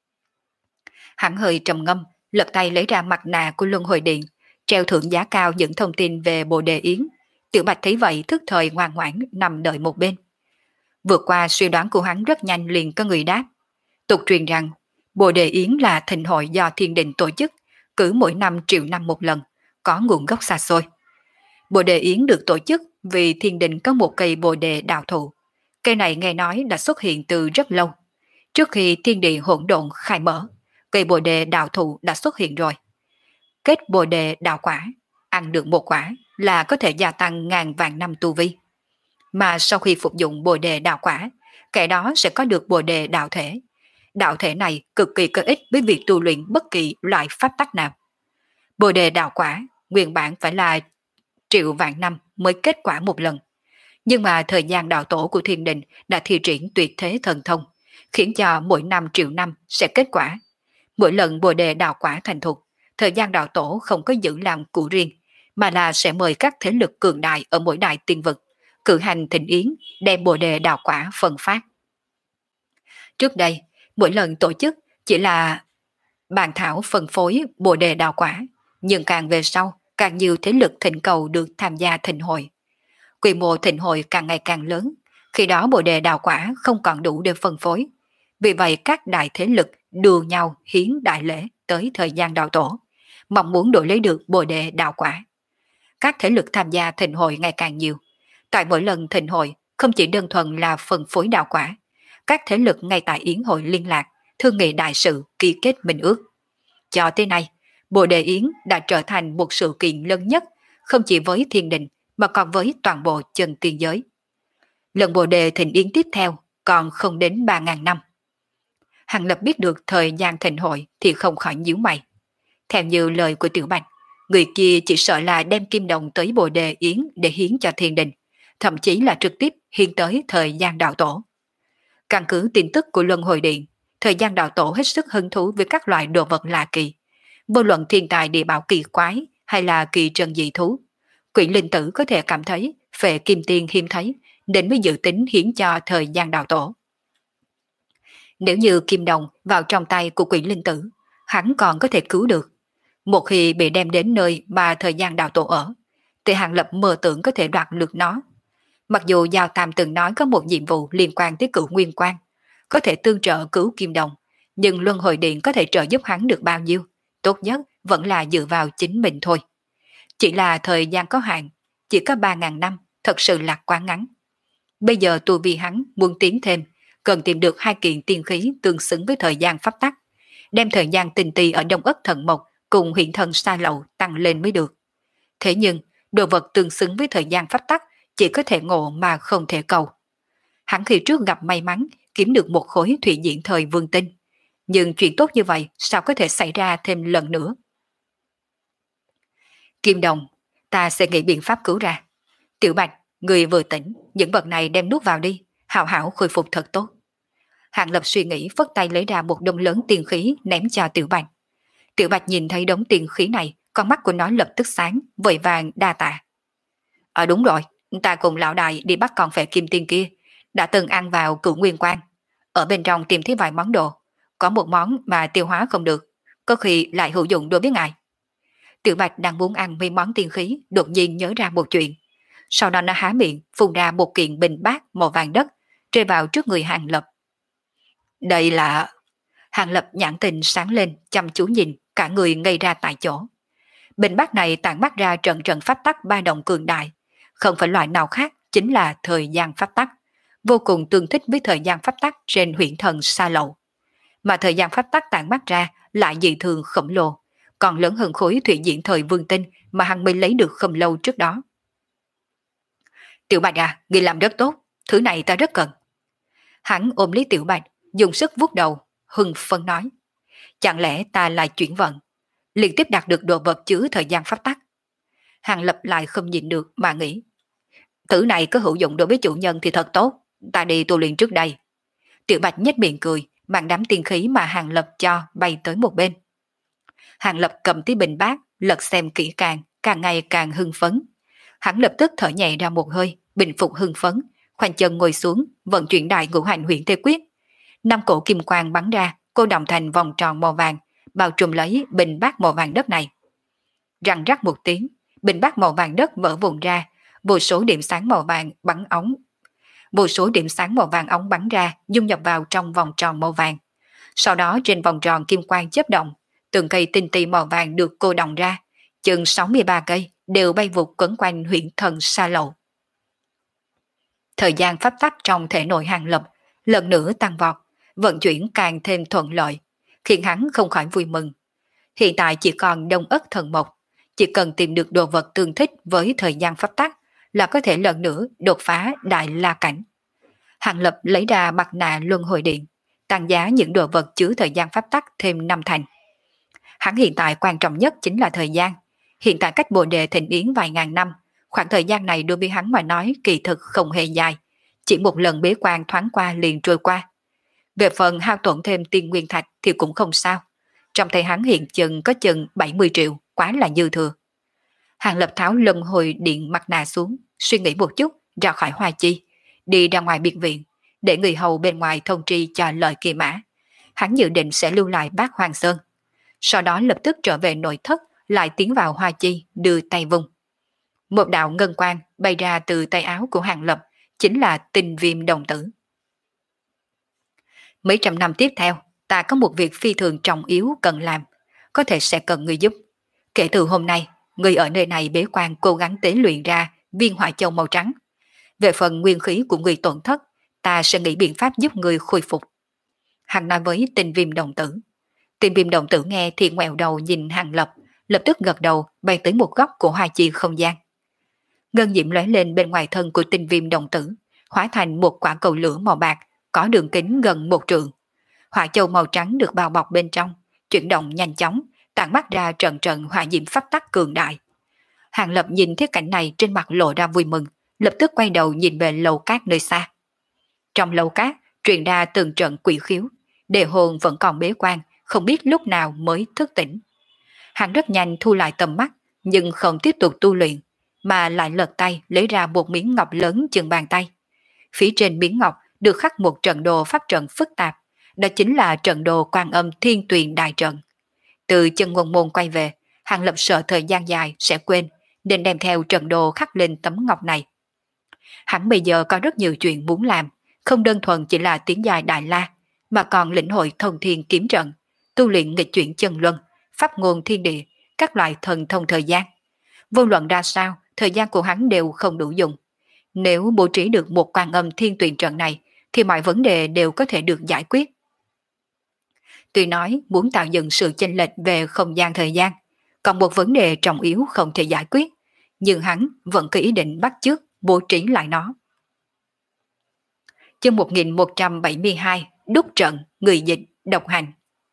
Hắn hơi trầm ngâm, lật tay lấy ra mặt nạ của Luân Hồi Điện, treo thưởng giá cao những thông tin về Bồ Đề Yến. Tiểu Bạch thấy vậy thức thời ngoan ngoãn nằm đợi một bên. Vượt qua suy đoán của hắn rất nhanh liền có người đáp. Tục truyền rằng Bồ Đề Yến là thịnh hội do thiên đình tổ chức, cứ mỗi năm triệu năm một lần, có nguồn gốc xa xôi. Bồ Đề Yến được tổ chức vì thiên đình có một cây bồ đề đạo thụ. Cây này nghe nói đã xuất hiện từ rất lâu. Trước khi thiên địa hỗn độn khai mở, cây bồ đề đạo thụ đã xuất hiện rồi. Kết bồ đề đạo quả, ăn được một quả là có thể gia tăng ngàn vạn năm tu vi. Mà sau khi phục dụng bồ đề đạo quả, kẻ đó sẽ có được bồ đề đạo thể. Đạo thể này cực kỳ có ích với việc tu luyện bất kỳ loại pháp tắc nào. Bồ đề đạo quả nguyên bản phải là triệu vạn năm mới kết quả một lần. Nhưng mà thời gian đạo tổ của thiên đình đã thi triển tuyệt thế thần thông, khiến cho mỗi năm triệu năm sẽ kết quả. Mỗi lần bồ đề đạo quả thành thục, thời gian đạo tổ không có giữ làm của riêng, mà là sẽ mời các thế lực cường đại ở mỗi đại tiên vực, cử hành thịnh yến, đem bồ đề đạo quả phân phát. Trước đây, mỗi lần tổ chức chỉ là bàn thảo phân phối bồ đề đạo quả, nhưng càng về sau, càng nhiều thế lực thịnh cầu được tham gia thịnh hội. Quy mô thịnh hội càng ngày càng lớn, khi đó bồ đề đạo quả không còn đủ để phân phối. Vì vậy các đại thế lực đua nhau hiến đại lễ tới thời gian đạo tổ, mong muốn đổi lấy được bồ đề đạo quả. Các thế lực tham gia thịnh hội ngày càng nhiều. Tại mỗi lần thịnh hội không chỉ đơn thuần là phân phối đạo quả, các thế lực ngay tại yến hội liên lạc, thương nghị đại sự, ký kết minh ước. Cho tới nay, Bồ Đề Yến đã trở thành một sự kiện lớn nhất, không chỉ với thiên đình mà còn với toàn bộ chân tiên giới. Lần Bồ Đề Thịnh Yến tiếp theo còn không đến ba ngàn năm. Hàng Lập biết được thời gian thịnh hội thì không khỏi nhíu mày. Theo như lời của Tiểu Bạch, Người kia chỉ sợ là đem kim đồng tới Bồ Đề Yến để hiến cho thiên đình, thậm chí là trực tiếp hiến tới thời gian đạo tổ. Căn cứ tin tức của Luân Hồi Điện, thời gian đạo tổ hết sức hứng thú với các loại đồ vật lạ kỳ, vô luận thiên tài địa bảo kỳ quái hay là kỳ trần dị thú. Quỷ linh tử có thể cảm thấy phệ kim tiên hiếm thấy, nên mới dự tính hiến cho thời gian đạo tổ. Nếu như kim đồng vào trong tay của quỷ linh tử, hắn còn có thể cứu được. Một khi bị đem đến nơi mà thời gian đạo tổ ở, thì Hàng Lập mơ tưởng có thể đoạt được nó. Mặc dù Giao Tam từng nói có một nhiệm vụ liên quan tới cửu nguyên quan, có thể tương trợ cứu kim đồng, nhưng Luân Hồi Điện có thể trợ giúp hắn được bao nhiêu, tốt nhất vẫn là dựa vào chính mình thôi. Chỉ là thời gian có hạn, chỉ có ba ngàn năm, thật sự là quá ngắn. Bây giờ tu vi hắn muốn tiến thêm, cần tìm được hai kiện tiên khí tương xứng với thời gian pháp tắc, đem thời gian tinh tì ở Đông Ất Thần Mộc cùng hiện thần Sa Lậu tăng lên mới được. Thế nhưng, đồ vật tương xứng với thời gian pháp tắc chỉ có thể ngộ mà không thể cầu. Hắn khi trước gặp may mắn kiếm được một khối thủy diễn thời vương tinh, nhưng chuyện tốt như vậy sao có thể xảy ra thêm lần nữa? Kim Đồng, ta sẽ nghĩ biện pháp cứu ra. Tiểu Bạch, người vừa tỉnh, những vật này đem nuốt vào đi, hảo hảo khôi phục thật tốt. Hàng Lập suy nghĩ phất tay lấy ra một đống lớn tiền khí ném cho Tiểu Bạch. Tiểu Bạch nhìn thấy đống tiền khí này, con mắt của nó lập tức sáng, vội vàng đa tạ. Ờ đúng rồi, ta cùng lão đại đi bắt con phệ kim tiên kia, đã từng ăn vào cửu nguyên quan. Ở bên trong tìm thấy vài món đồ, có một món mà tiêu hóa không được, có khi lại hữu dụng đối với ngài. Tiểu Bạch đang muốn ăn mấy món tiên khí, đột nhiên nhớ ra một chuyện. Sau đó nó há miệng, phun ra một kiện bình bát màu vàng đất, rơi vào trước người Hàng Lập. Đây là... Hàng Lập nhãn tình sáng lên, chăm chú nhìn, cả người ngây ra tại chỗ. Bình bát này tản mát ra trận trận pháp tắc ba động cường đại, không phải loại nào khác, chính là thời gian pháp tắc, vô cùng tương thích với thời gian pháp tắc trên huyễn thần Sa Lậu. Mà thời gian pháp tắc tản mát ra lại dị thường khổng lồ, còn lớn hơn khối thủy diễn thời vương tinh mà hắn mới lấy được không lâu trước đó. Tiểu Bạch à, ngươi làm rất tốt, thứ này ta rất cần. Hắn ôm lấy Tiểu Bạch, dùng sức vuốt đầu, hưng phấn nói. Chẳng lẽ ta lại chuyển vận, liên tiếp đạt được đồ vật chứa thời gian pháp tắc? Hàng Lập lại không nhìn được mà nghĩ. Thứ này có hữu dụng đối với chủ nhân thì thật tốt, ta đi tu luyện trước đây. Tiểu Bạch nhếch miệng cười, mang đám tiên khí mà Hàng Lập cho bay tới một bên. Hàng Lập cầm tí bình bát, lật xem kỹ càng, càng ngày càng hưng phấn. Hắn lập tức thở nhẹ ra một hơi, bình phục hưng phấn, khoanh chân ngồi xuống, vận chuyển đại ngũ hành huyền thế quyết. Năm cổ kim quang bắn ra, cô động thành vòng tròn màu vàng, bao trùm lấy bình bát màu vàng đất này. Răng rắc một tiếng, bình bát màu vàng đất vỡ vụn ra, vô số điểm sáng màu vàng bắn ống. Vô số điểm sáng màu vàng ống bắn ra, dung nhập vào trong vòng tròn màu vàng. Sau đó trên vòng tròn kim quang chớp động, từng cây tinh tì màu vàng được cô động ra, chừng sáu mươi ba cây đều bay vụt quấn quanh huyễn thần Sa Lậu. Thời gian pháp tắc trong thể nội Hàng Lập lần nữa tăng vọt, vận chuyển càng thêm thuận lợi, khiến hắn không khỏi vui mừng. Hiện tại chỉ còn Đông Ất Thần Mộc, chỉ cần tìm được đồ vật tương thích với thời gian pháp tắc là có thể lần nữa đột phá đại la cảnh. Hàng Lập lấy ra mặt nạ luân hồi điện, tăng giá những đồ vật chứa thời gian pháp tắc thêm năm thành. Hắn hiện tại quan trọng nhất chính là thời gian. Hiện tại cách Bồ Đề Thịnh Yến vài ngàn năm, khoảng thời gian này đối với hắn mà nói kỳ thực không hề dài, chỉ một lần bế quan thoáng qua liền trôi qua. Về phần hao tổn thêm tiên nguyên thạch thì cũng không sao. Trong tay hắn hiện chừng có chừng bảy mươi triệu, quá là dư thừa. Hàng Lập tháo luân hồi điện mặt nạ xuống, suy nghĩ một chút, ra khỏi Hoa Chi, đi ra ngoài biệt viện, để người hầu bên ngoài thông tri cho lời kỳ mã. Hắn dự định sẽ lưu lại Bát Hoàng Sơn. Sau đó lập tức trở về nội thất, lại tiến vào Hoa Chi, đưa tay vùng. Một đạo ngân quang bay ra từ tay áo của Hàng Lập, chính là Tinh Viêm đồng tử. Mấy trăm năm tiếp theo, ta có một việc phi thường trọng yếu cần làm, có thể sẽ cần người giúp. Kể từ hôm nay, người ở nơi này bế quan cố gắng tế luyện ra viên hỏa châu màu trắng. Về phần nguyên khí của người tổn thất, ta sẽ nghĩ biện pháp giúp người khôi phục. Hắn nói với Tinh Viêm đồng tử. Tinh Viêm đồng tử nghe thì ngoẹo đầu nhìn Hàng Lập, lập tức gật đầu bay tới một góc của Hoa Chi không gian. Ngân diễm lóe lên bên ngoài thân của Tinh Viêm đồng tử, hóa thành một quả cầu lửa màu bạc, có đường kính gần một trượng. Hỏa châu màu trắng được bao bọc bên trong, chuyển động nhanh chóng, tản mắt ra trận trận hỏa diễm pháp tắc cường đại. Hàng Lập nhìn thấy cảnh này trên mặt lộ ra vui mừng, lập tức quay đầu nhìn về lầu cát nơi xa. Trong lầu cát truyền ra từng trận quỷ khiếu, đề hồn vẫn còn bế quan, không biết lúc nào mới thức tỉnh. Hắn rất nhanh thu lại tầm mắt, nhưng không tiếp tục tu luyện, mà lại lật tay lấy ra một miếng ngọc lớn chừng bàn tay. Phía trên miếng ngọc được khắc một trận đồ pháp trận phức tạp, đó chính là trận đồ Quan Âm Thiên Tuyền Đại Trận. Từ chân ngôn môn quay về, Hàng Lập sợ thời gian dài sẽ quên, nên đem theo trận đồ khắc lên tấm ngọc này. Hắn bây giờ có rất nhiều chuyện muốn làm, không đơn thuần chỉ là tiến dài Đại La, mà còn lĩnh hội thông thiên kiếm trận, tu luyện nghịch chuyển chân luân, pháp ngôn thiên địa, các loại thần thông thời gian. Vô luận ra sao, thời gian của hắn đều không đủ dùng. Nếu bố trí được một Quan Âm Thiên Tuyền trận này, thì mọi vấn đề đều có thể được giải quyết. Tuy nói muốn tạo dựng sự chênh lệch về không gian thời gian, còn một vấn đề trọng yếu không thể giải quyết, nhưng hắn vẫn có ý định bắt chước bố trí lại nó. Chương một nghìn một trăm bảy mươi hai, đúc trận, người dịch, độc hành.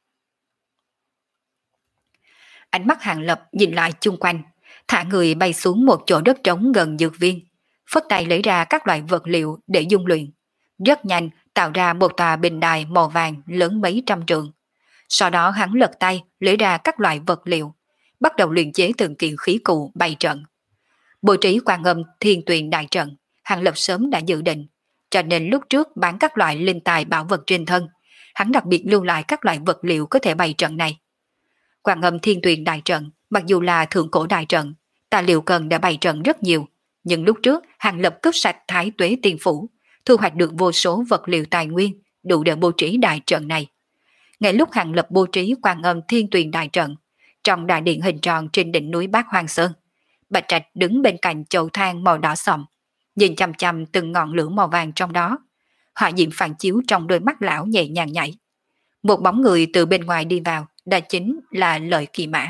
Ánh mắt Hàng Lập nhìn lại chung quanh, thả người bay xuống một chỗ đất trống gần dược viên, phất tay lấy ra các loại vật liệu để dung luyện. Rất nhanh tạo ra một tòa bình đài màu vàng lớn mấy trăm trượng. Sau đó hắn lật tay lấy ra các loại vật liệu, bắt đầu luyện chế từng kiện khí cụ bày trận. Bố trí Quan Âm Thiên Tuyền Đại Trận, Hàng Lập sớm đã dự định, cho nên lúc trước bán các loại linh tài bảo vật trên thân, hắn đặc biệt lưu lại các loại vật liệu có thể bày trận này. Quan Âm Thiên Tuyền Đại Trận, mặc dù là thượng cổ đại trận, tài liệu cần đã bày trận rất nhiều, nhưng lúc trước Hàng Lập cướp sạch Thái Tuế Tiên Phủ, thu hoạch được vô số vật liệu tài nguyên đủ để bố trí đại trận này. Ngay lúc Hàng Lập bố trí Quan Âm Thiên Tuyền Đại Trận, trong đại điện hình tròn trên đỉnh núi Bát Hoang Sơn, Bạch Trạch đứng bên cạnh chậu than màu đỏ sậm, nhìn chằm chằm từng ngọn lửa màu vàng trong đó. Hỏa diễm phản chiếu trong đôi mắt lão nhẹ nhàng nhảy. Một bóng người từ bên ngoài đi vào, đó chính là Lợi Kỳ Mã.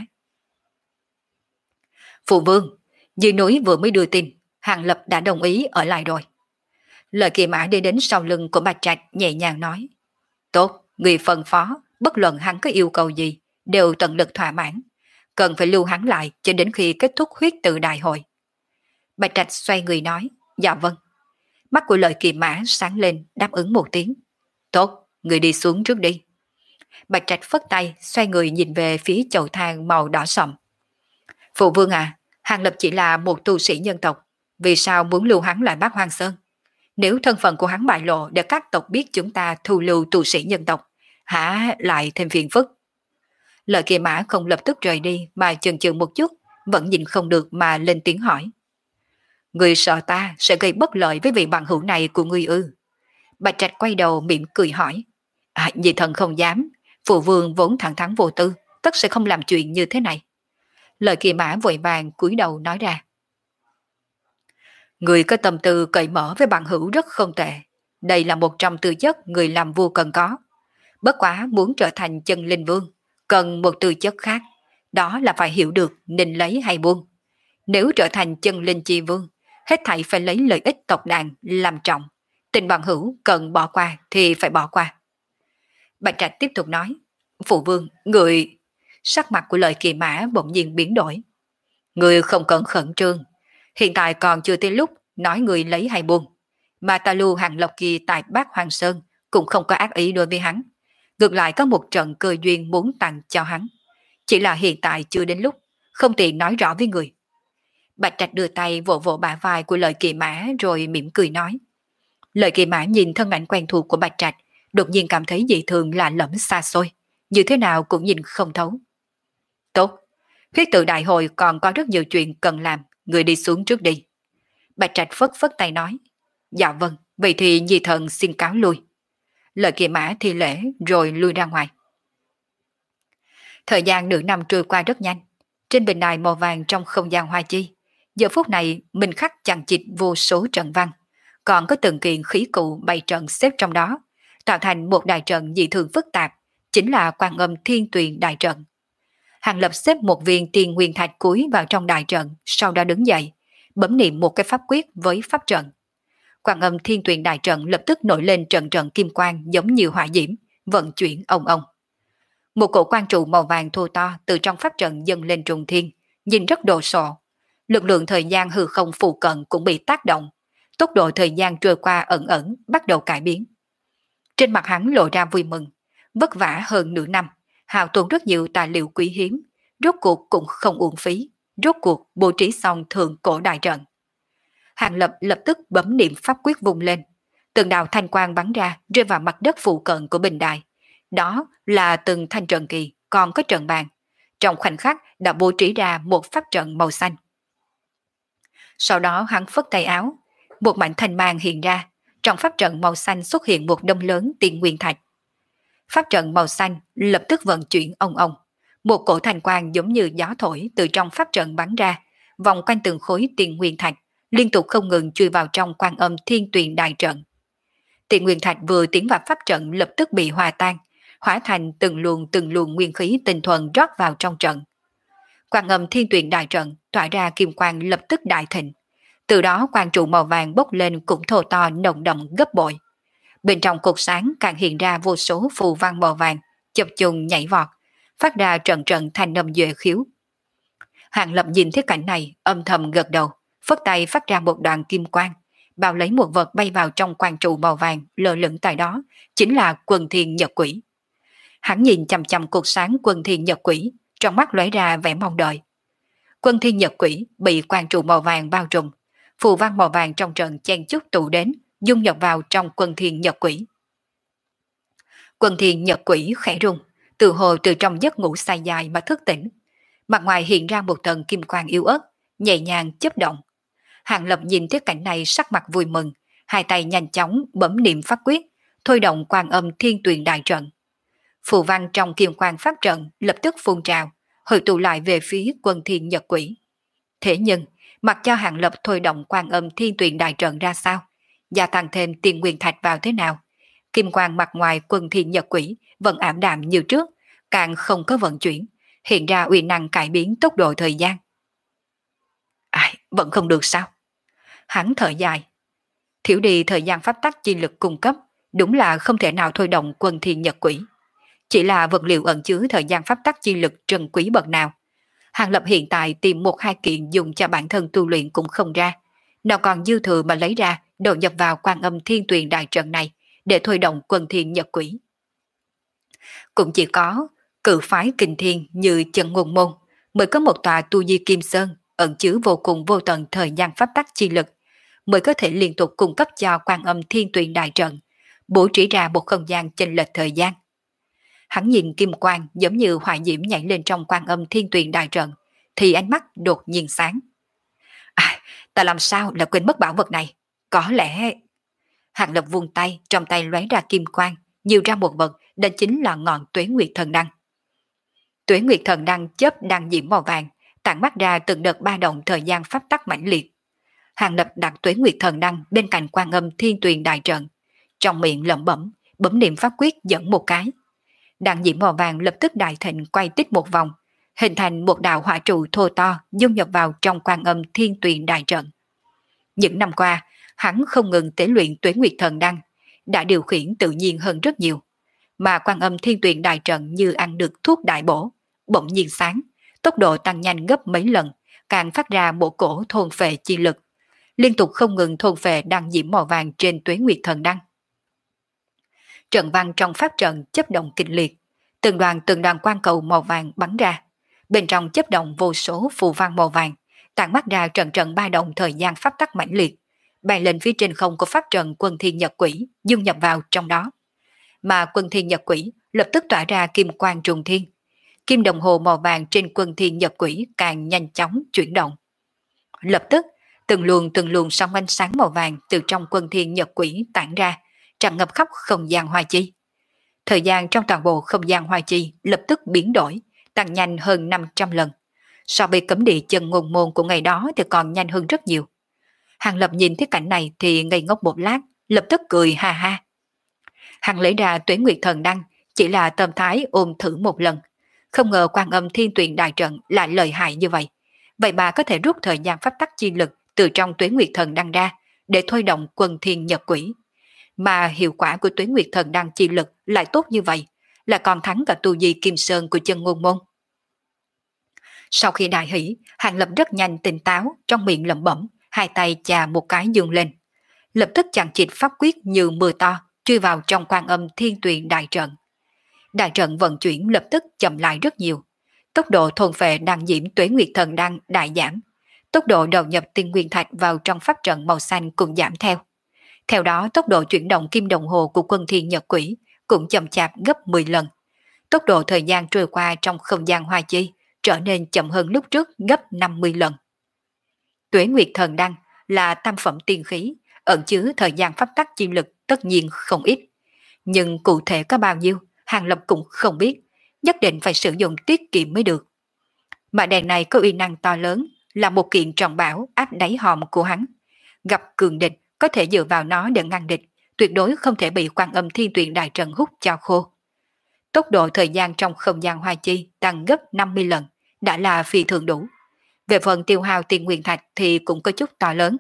Phụ vương, dưới núi vừa mới đưa tin, Hàng Lập đã đồng ý ở lại rồi. Lợi Kỳ Mã đi đến sau lưng của Bạch Trạch nhẹ nhàng nói. Tốt, người phân phó, bất luận hắn có yêu cầu gì, đều tận lực thỏa mãn. Cần phải lưu hắn lại cho đến khi kết thúc huyết tự đại hội. Bạch Trạch xoay người nói. Dạ vâng. Mắt của Lợi Kỳ Mã sáng lên, đáp ứng một tiếng. Tốt, người đi xuống trước đi. Bạch Trạch phất tay, xoay người nhìn về phía chậu than màu đỏ sậm. Phụ vương à, Hàng Lập chỉ là một tu sĩ nhân tộc, vì sao muốn lưu hắn lại Bát Hoang Sơn? Nếu thân phận của hắn bại lộ để các tộc biết chúng ta thu lưu tu sĩ nhân tộc, hả lại thêm phiền phức? Lợi Kỳ Mã không lập tức rời đi mà chần chừ một chút, vẫn nhìn không được mà lên tiếng hỏi. Người sợ ta sẽ gây bất lợi với vị bằng hữu này của ngươi ư? Bạch Trạch quay đầu mỉm cười hỏi. À, vì thần không dám, phụ vương vốn thẳng thắn vô tư, tất sẽ không làm chuyện như thế này. Lợi Kỳ Mã vội vàng cúi đầu nói ra. Người có tâm tư cởi mở với bằng hữu rất không tệ. Đây là một trong tư chất người làm vua cần có. Bất quá muốn trở thành chân linh vương, cần một tư chất khác. Đó là phải hiểu được nên lấy hay buông. Nếu trở thành chân linh chi vương, hết thảy phải lấy lợi ích tộc đàn làm trọng. Tình bằng hữu cần bỏ qua thì phải bỏ qua. Bạch Trạch tiếp tục nói. Phụ vương, người... Sắc mặt của Lợi Kỳ Mã bỗng nhiên biến đổi. Người không cần khẩn trương. Hiện tại còn chưa tới lúc nói người lấy hay buông. Mà ta lưu Hàng Lộc kia tại Bát Hoang Sơn cũng không có ác ý đối với hắn. Ngược lại có một trận cơ duyên muốn tặng cho hắn. Chỉ là hiện tại chưa đến lúc, không tiện nói rõ với người. Bạch Trạch đưa tay vỗ vỗ bả vai của Lợi Kỳ Mã rồi mỉm cười nói. Lợi Kỳ Mã nhìn thân ảnh quen thuộc của Bạch Trạch, đột nhiên cảm thấy dị thường lạ lẫm xa xôi, như thế nào cũng nhìn không thấu. Tốt, huyết tự đại hội còn có rất nhiều chuyện cần làm, người đi xuống trước đi. Bạch Trạch phất phất tay nói. Dạ vâng, vậy thì nhi thần xin cáo lui. Lợi Kỳ Mã thi lễ rồi lui ra ngoài. Thời gian nửa năm trôi qua rất nhanh. Trên bình đài màu vàng trong không gian hoa chi, giờ phút này mình khắc chằng chịt vô số trận văn, còn có từng kiện khí cụ bày trận xếp trong đó, tạo thành một đại trận dị thường phức tạp, chính là Quan Âm Thiên Tuyền Đại Trận. Hàng Lập xếp một viên tiền nguyên thạch cuối vào trong đại trận, sau đó đứng dậy, bấm niệm một cái pháp quyết với pháp trận. Quan Âm Thiên Tuyền Đại Trận lập tức nổi lên trận trận kim quang giống như hỏa diễm, vận chuyển ông ông. Một cổ quan trụ màu vàng thô to từ trong pháp trận dâng lên trùng thiên, nhìn rất đồ sộ. Lực lượng thời gian hư không phụ cận cũng bị tác động. Tốc độ thời gian trôi qua ẩn ẩn bắt đầu cải biến. Trên mặt hắn lộ ra vui mừng. Vất vả hơn nửa năm, hao tốn rất nhiều tài liệu quý hiếm, rốt cuộc cũng không uổng phí. Rốt cuộc bố trí xong thượng cổ đại trận. Hàng Lập lập tức bấm niệm pháp quyết vùng lên. Từng đạo thanh quang bắn ra rơi vào mặt đất phụ cận của bình đài. Đó là từng thanh trận kỳ, còn có trận bàn. Trong khoảnh khắc đã bố trí ra một pháp trận màu xanh. Sau đó hắn phất tay áo, một mảnh thanh mang hiện ra. Trong pháp trận màu xanh xuất hiện một đông lớn tiền nguyên thạch. Pháp trận màu xanh lập tức vận chuyển ong ong. Một cổ thanh quang giống như gió thổi từ trong pháp trận bắn ra, vòng quanh từng khối tiền nguyên thạch, liên tục không ngừng chui vào trong quan âm thiên tuyền đại trận. Tiền nguyên thạch vừa tiến vào pháp trận lập tức bị hòa tan, hóa thành từng luồng từng luồng nguyên khí tinh thuần rót vào trong trận. Quan âm thiên tuyền đại trận tỏa ra kim quang lập tức đại thịnh. Từ đó quang trụ màu vàng bốc lên cũng thô to nồng đậm gấp bội. Bên trong cột sáng càng hiện ra vô số phù văn màu vàng, chập chùng nhảy vọt, phát ra trận trận thanh âm duệ khiếu. Hàng Lập nhìn thấy cảnh này, âm thầm gật đầu, phất tay phát ra một đoàn kim quang, bao lấy một vật bay vào trong quang trụ màu vàng lơ lửng tại đó, chính là Quân Thiên Nhật Quỷ. Hắn nhìn chằm chằm cột sáng Quân Thiên Nhật Quỷ, trong mắt lóe ra vẻ mong đợi. Quân Thiên Nhật Quỷ bị quang trụ màu vàng bao trùm, phù văn màu vàng trong trận chen chúc tụ đến, dung nhập vào trong Quân Thiên Nhật Quỷ. Quân Thiên Nhật Quỷ khẽ rung, từ hồ từ trong giấc ngủ say dài mà thức tỉnh. Mặt ngoài hiện ra một tầng kim quang yếu ớt, nhẹ nhàng chớp động. Hàng Lập nhìn thấy cảnh này sắc mặt vui mừng, hai tay nhanh chóng bấm niệm pháp quyết, thôi động quan âm thiên tuyền đại trận. Phù văn trong kim quang pháp trận lập tức phun trào, hội tụ lại về phía Quân Thiên Nhật Quỷ. Thế nhưng, mặc cho Hàng Lập thôi động quan âm thiên tuyền đại trận ra sao, gia tăng thêm tiền nguyên thạch vào thế nào, kim quang mặt ngoài Quân Thiên Nhật Quỷ vẫn ảm đạm như trước, càng không có vận chuyển, hiện ra uy năng cải biến tốc độ thời gian. Ai, vẫn không được sao? Hắn thở dài. Thiếu đi thời gian pháp tắc chi lực cung cấp, đúng là không thể nào thôi động Quân Thiên Nhật Quỷ. Chỉ là vật liệu ẩn chứa thời gian pháp tắc chi lực trân quý bậc nào. Hàng Lập hiện tại tìm một hai kiện dùng cho bản thân tu luyện cũng không ra. Nào còn dư thừa mà lấy ra, đầu nhập vào quan âm thiên tuyền đại trận này, để thôi động Quân Thiên Nhật Quỷ. Cũng chỉ có cự phái kinh thiên như Chân Ngôn Môn mới có một tòa tu di kim sơn ẩn chứa vô cùng vô tận thời gian pháp tắc chi lực, mới có thể liên tục cung cấp cho quan âm thiên tuyền đại trận, bố trí ra một không gian chênh lệch thời gian. Hắn nhìn kim quang giống như hỏa diễm nhảy lên trong quan âm thiên tuyền đại trận, thì ánh mắt đột nhiên sáng. À, ta làm sao là quên mất bảo vật này? Có lẽ... Hàng Lập vung tay, trong tay lóe ra kim quang, nhiều ra một vật, đó chính là ngọn Tuế Nguyệt Thần Đăng. Tuế Nguyệt Thần Đăng chớp đang diễm màu vàng, tản mắt ra từng đợt ba động thời gian pháp tắc mãnh liệt. Hàng Lập đặt Tuế Nguyệt Thần Đăng bên cạnh quan âm thiên tuyền đại trận, trong miệng lẩm bẩm, bấm niệm pháp quyết dẫn một cái. Đăng diễm màu vàng lập tức đại thịnh quay tích một vòng, hình thành một đạo hỏa trụ thô to dung nhập vào trong quan âm thiên tuyền đại trận. Những năm qua, hắn không ngừng tế luyện Tuế Nguyệt Thần Đăng, đã điều khiển tự nhiên hơn rất nhiều. Mà quan âm thiên tuyền đại trận như ăn được thuốc đại bổ, bỗng nhiên sáng, tốc độ tăng nhanh gấp mấy lần, càng phát ra một cổ thôn phệ chi lực, liên tục không ngừng thôn phệ đăng diễm màu vàng trên Tuế Nguyệt Thần Đăng. Trận văn trong pháp trận chấp động kịch liệt, từng đoàn từng đoàn quang cầu màu vàng bắn ra, bên trong chấp động vô số phù văn màu vàng, tản mắt ra trận trận ba động thời gian pháp tắc mãnh liệt, bay lên phía trên không của pháp trận Quân Thiên Nhật Quỷ, dung nhập vào trong đó. Mà Quân Thiên Nhật Quỷ lập tức tỏa ra kim quang trùng thiên. Kim đồng hồ màu vàng trên Quân Thiên Nhật Quỷ càng nhanh chóng chuyển động. Lập tức, từng luồng từng luồng sóng ánh sáng màu vàng từ trong Quân Thiên Nhật Quỷ tản ra, tràn ngập khắp không gian hoa chi. Thời gian trong toàn bộ không gian hoa chi lập tức biến đổi, tăng nhanh hơn năm trăm lần. So với cấm địa Chân Ngôn Môn của ngày đó thì còn nhanh hơn rất nhiều. Hàng Lập nhìn thấy cảnh này thì ngây ngốc một lát, lập tức cười ha ha. Hàng lấy ra Tuế Nguyệt Thần Đăng, chỉ là tâm thái ôm thử một lần. Không ngờ quan âm thiên tuyền đại trận lại lợi hại như vậy. Vậy bà có thể rút thời gian pháp tắc chi lực từ trong Tuế Nguyệt Thần Đăng ra để thôi động Quân Thiên Nhật Quỷ. Mà hiệu quả của Tuế Nguyệt Thần Đăng chi lực lại tốt như vậy, là còn thắng cả tu di Kim Sơn của chân ngôn môn. Sau khi đại hỷ, Hàng Lập rất nhanh tỉnh táo, trong miệng lẩm bẩm, hai tay chà một cái dương lên. Lập tức chằng chịt pháp quyết như mưa to, truy vào trong Quan Âm Thiên Tuyền đại trận. Đại trận vận chuyển lập tức chậm lại rất nhiều. Tốc độ thôn phệ đang nhiễm Tuế Nguyệt Thần đang đại giảm. Tốc độ đầu nhập tinh nguyên thạch vào trong pháp trận màu xanh cũng giảm theo. Theo đó, tốc độ chuyển động kim đồng hồ của quân thiên nhật quỷ cũng chậm chạp gấp mười lần. Tốc độ thời gian trôi qua trong không gian hoa chi trở nên chậm hơn lúc trước gấp năm mươi lần. Tuế Nguyệt Thần Đăng là tam phẩm tiên khí, ẩn chứa thời gian pháp tắc chi lực tất nhiên không ít. Nhưng cụ thể có bao nhiêu, Hàng Lập cũng không biết, nhất định phải sử dụng tiết kiệm mới được. Mà đèn này có uy năng to lớn, là một kiện trọng bảo áp đáy hòm của hắn. Gặp cường địch, có thể dựa vào nó để ngăn địch, tuyệt đối không thể bị Quan Âm Thiên Tuyền đại trận hút cho khô. Tốc độ thời gian trong không gian hoa chi tăng gấp năm mươi lần, đã là phi thường đủ. Về phần tiêu hao tiền nguyên thạch thì cũng có chút to lớn.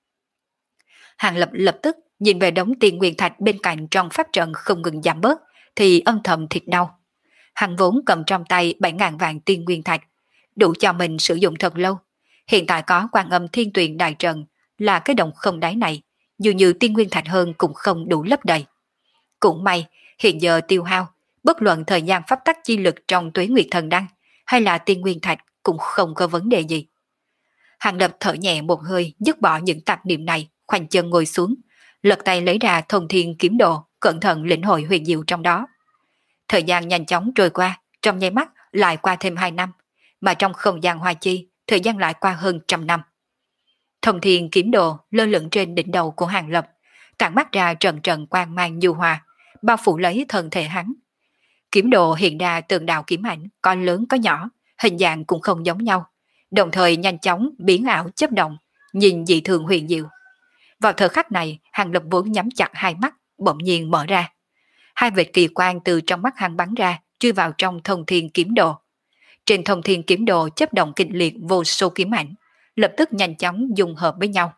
Hàng Lập lập tức nhìn về đống tiền nguyên thạch bên cạnh trong pháp trận không ngừng giảm bớt, thì âm thầm thịt đau. Hắn vốn cầm trong tay bảy ngàn vạn tiền nguyên thạch, đủ cho mình sử dụng thật lâu. Hiện tại có Quan Âm Thiên Tuyền đại trận là cái đồng không đáy này, dù như tiên nguyên thạch hơn cũng không đủ lấp đầy. Cũng may, hiện giờ tiêu hao, bất luận thời gian pháp tắc chi lực trong Tuế Nguyệt Thần Đăng hay là tiên nguyên thạch cũng không có vấn đề gì. Hàng Lập thở nhẹ một hơi, dứt bỏ những tạp niệm này, khoanh chân ngồi xuống, lật tay lấy ra Thông Thiên Kiếm Đồ, cẩn thận lĩnh hội huyền diệu trong đó. Thời gian nhanh chóng trôi qua, trong nháy mắt lại qua thêm hai năm, mà trong không gian hoa chi, thời gian lại qua hơn trăm năm. Thông Thiên Kiếm Đồ lơ lửng trên đỉnh đầu của Hàng Lập, tản mắt ra trận trận quang mang nhu hòa, bao phủ lấy thân thể hắn. Kiếm đồ hiện ra từng đạo kiếm ảnh, có lớn có nhỏ, hình dạng cũng không giống nhau, đồng thời nhanh chóng biến ảo chấp động, nhìn dị thường huyền diệu. Vào thời khắc này, Hàng Lập vốn nhắm chặt hai mắt, bỗng nhiên mở ra. Hai vệt kỳ quang từ trong mắt hắn bắn ra, truy vào trong Thông Thiên Kiếm Đồ. Trên Thông Thiên Kiếm Đồ chấp động kịch liệt vô số kiếm ảnh, lập tức nhanh chóng dung hợp với nhau.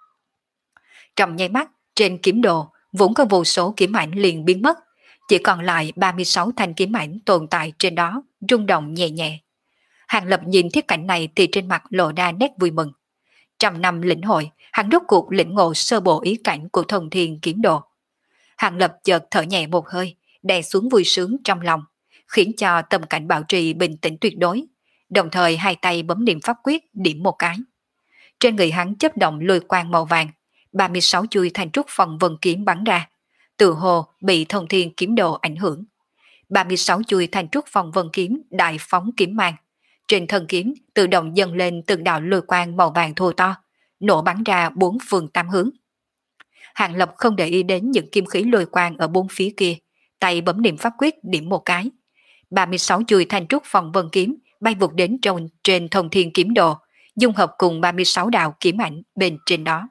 Trong nháy mắt, trên kiếm đồ vốn có vô số kiếm ảnh liền biến mất, chỉ còn lại ba mươi sáu thanh kiếm ảnh tồn tại trên đó, rung động nhẹ nhẹ. Hàng Lập nhìn thiết cảnh này thì trên mặt lộ ra nét vui mừng. Trăm năm lĩnh hội, hắn rốt cuộc lĩnh ngộ sơ bộ ý cảnh của Thông Thiên Kiếm Đồ. Hàng Lập chợt thở nhẹ một hơi, đè xuống vui sướng trong lòng, khiến cho tâm cảnh bảo trì bình tĩnh tuyệt đối, đồng thời hai tay bấm niệm pháp quyết điểm một cái. Trên người hắn chớp động lôi quang màu vàng, ba mươi sáu chuôi thanh trúc phong vân kiếm bắn ra, từ hồ bị Thông Thiên Kiếm Đồ ảnh hưởng. ba mươi sáu chuôi thanh trúc phong vân kiếm đại phóng kiếm mang, trên thân kiếm tự động dâng lên từng đạo lôi quang màu vàng thô to, nổ bắn ra bốn phương tám hướng. Hàng Lập không để ý đến những kim khí lôi quang ở bốn phía kia, tay bấm niệm pháp quyết điểm một cái. ba mươi sáu chuôi thanh trúc phong vân kiếm bay vụt đến trong trên Thông Thiên Kiếm Đồ, dung hợp cùng ba mươi sáu đạo kiếm ảnh bên trên đó.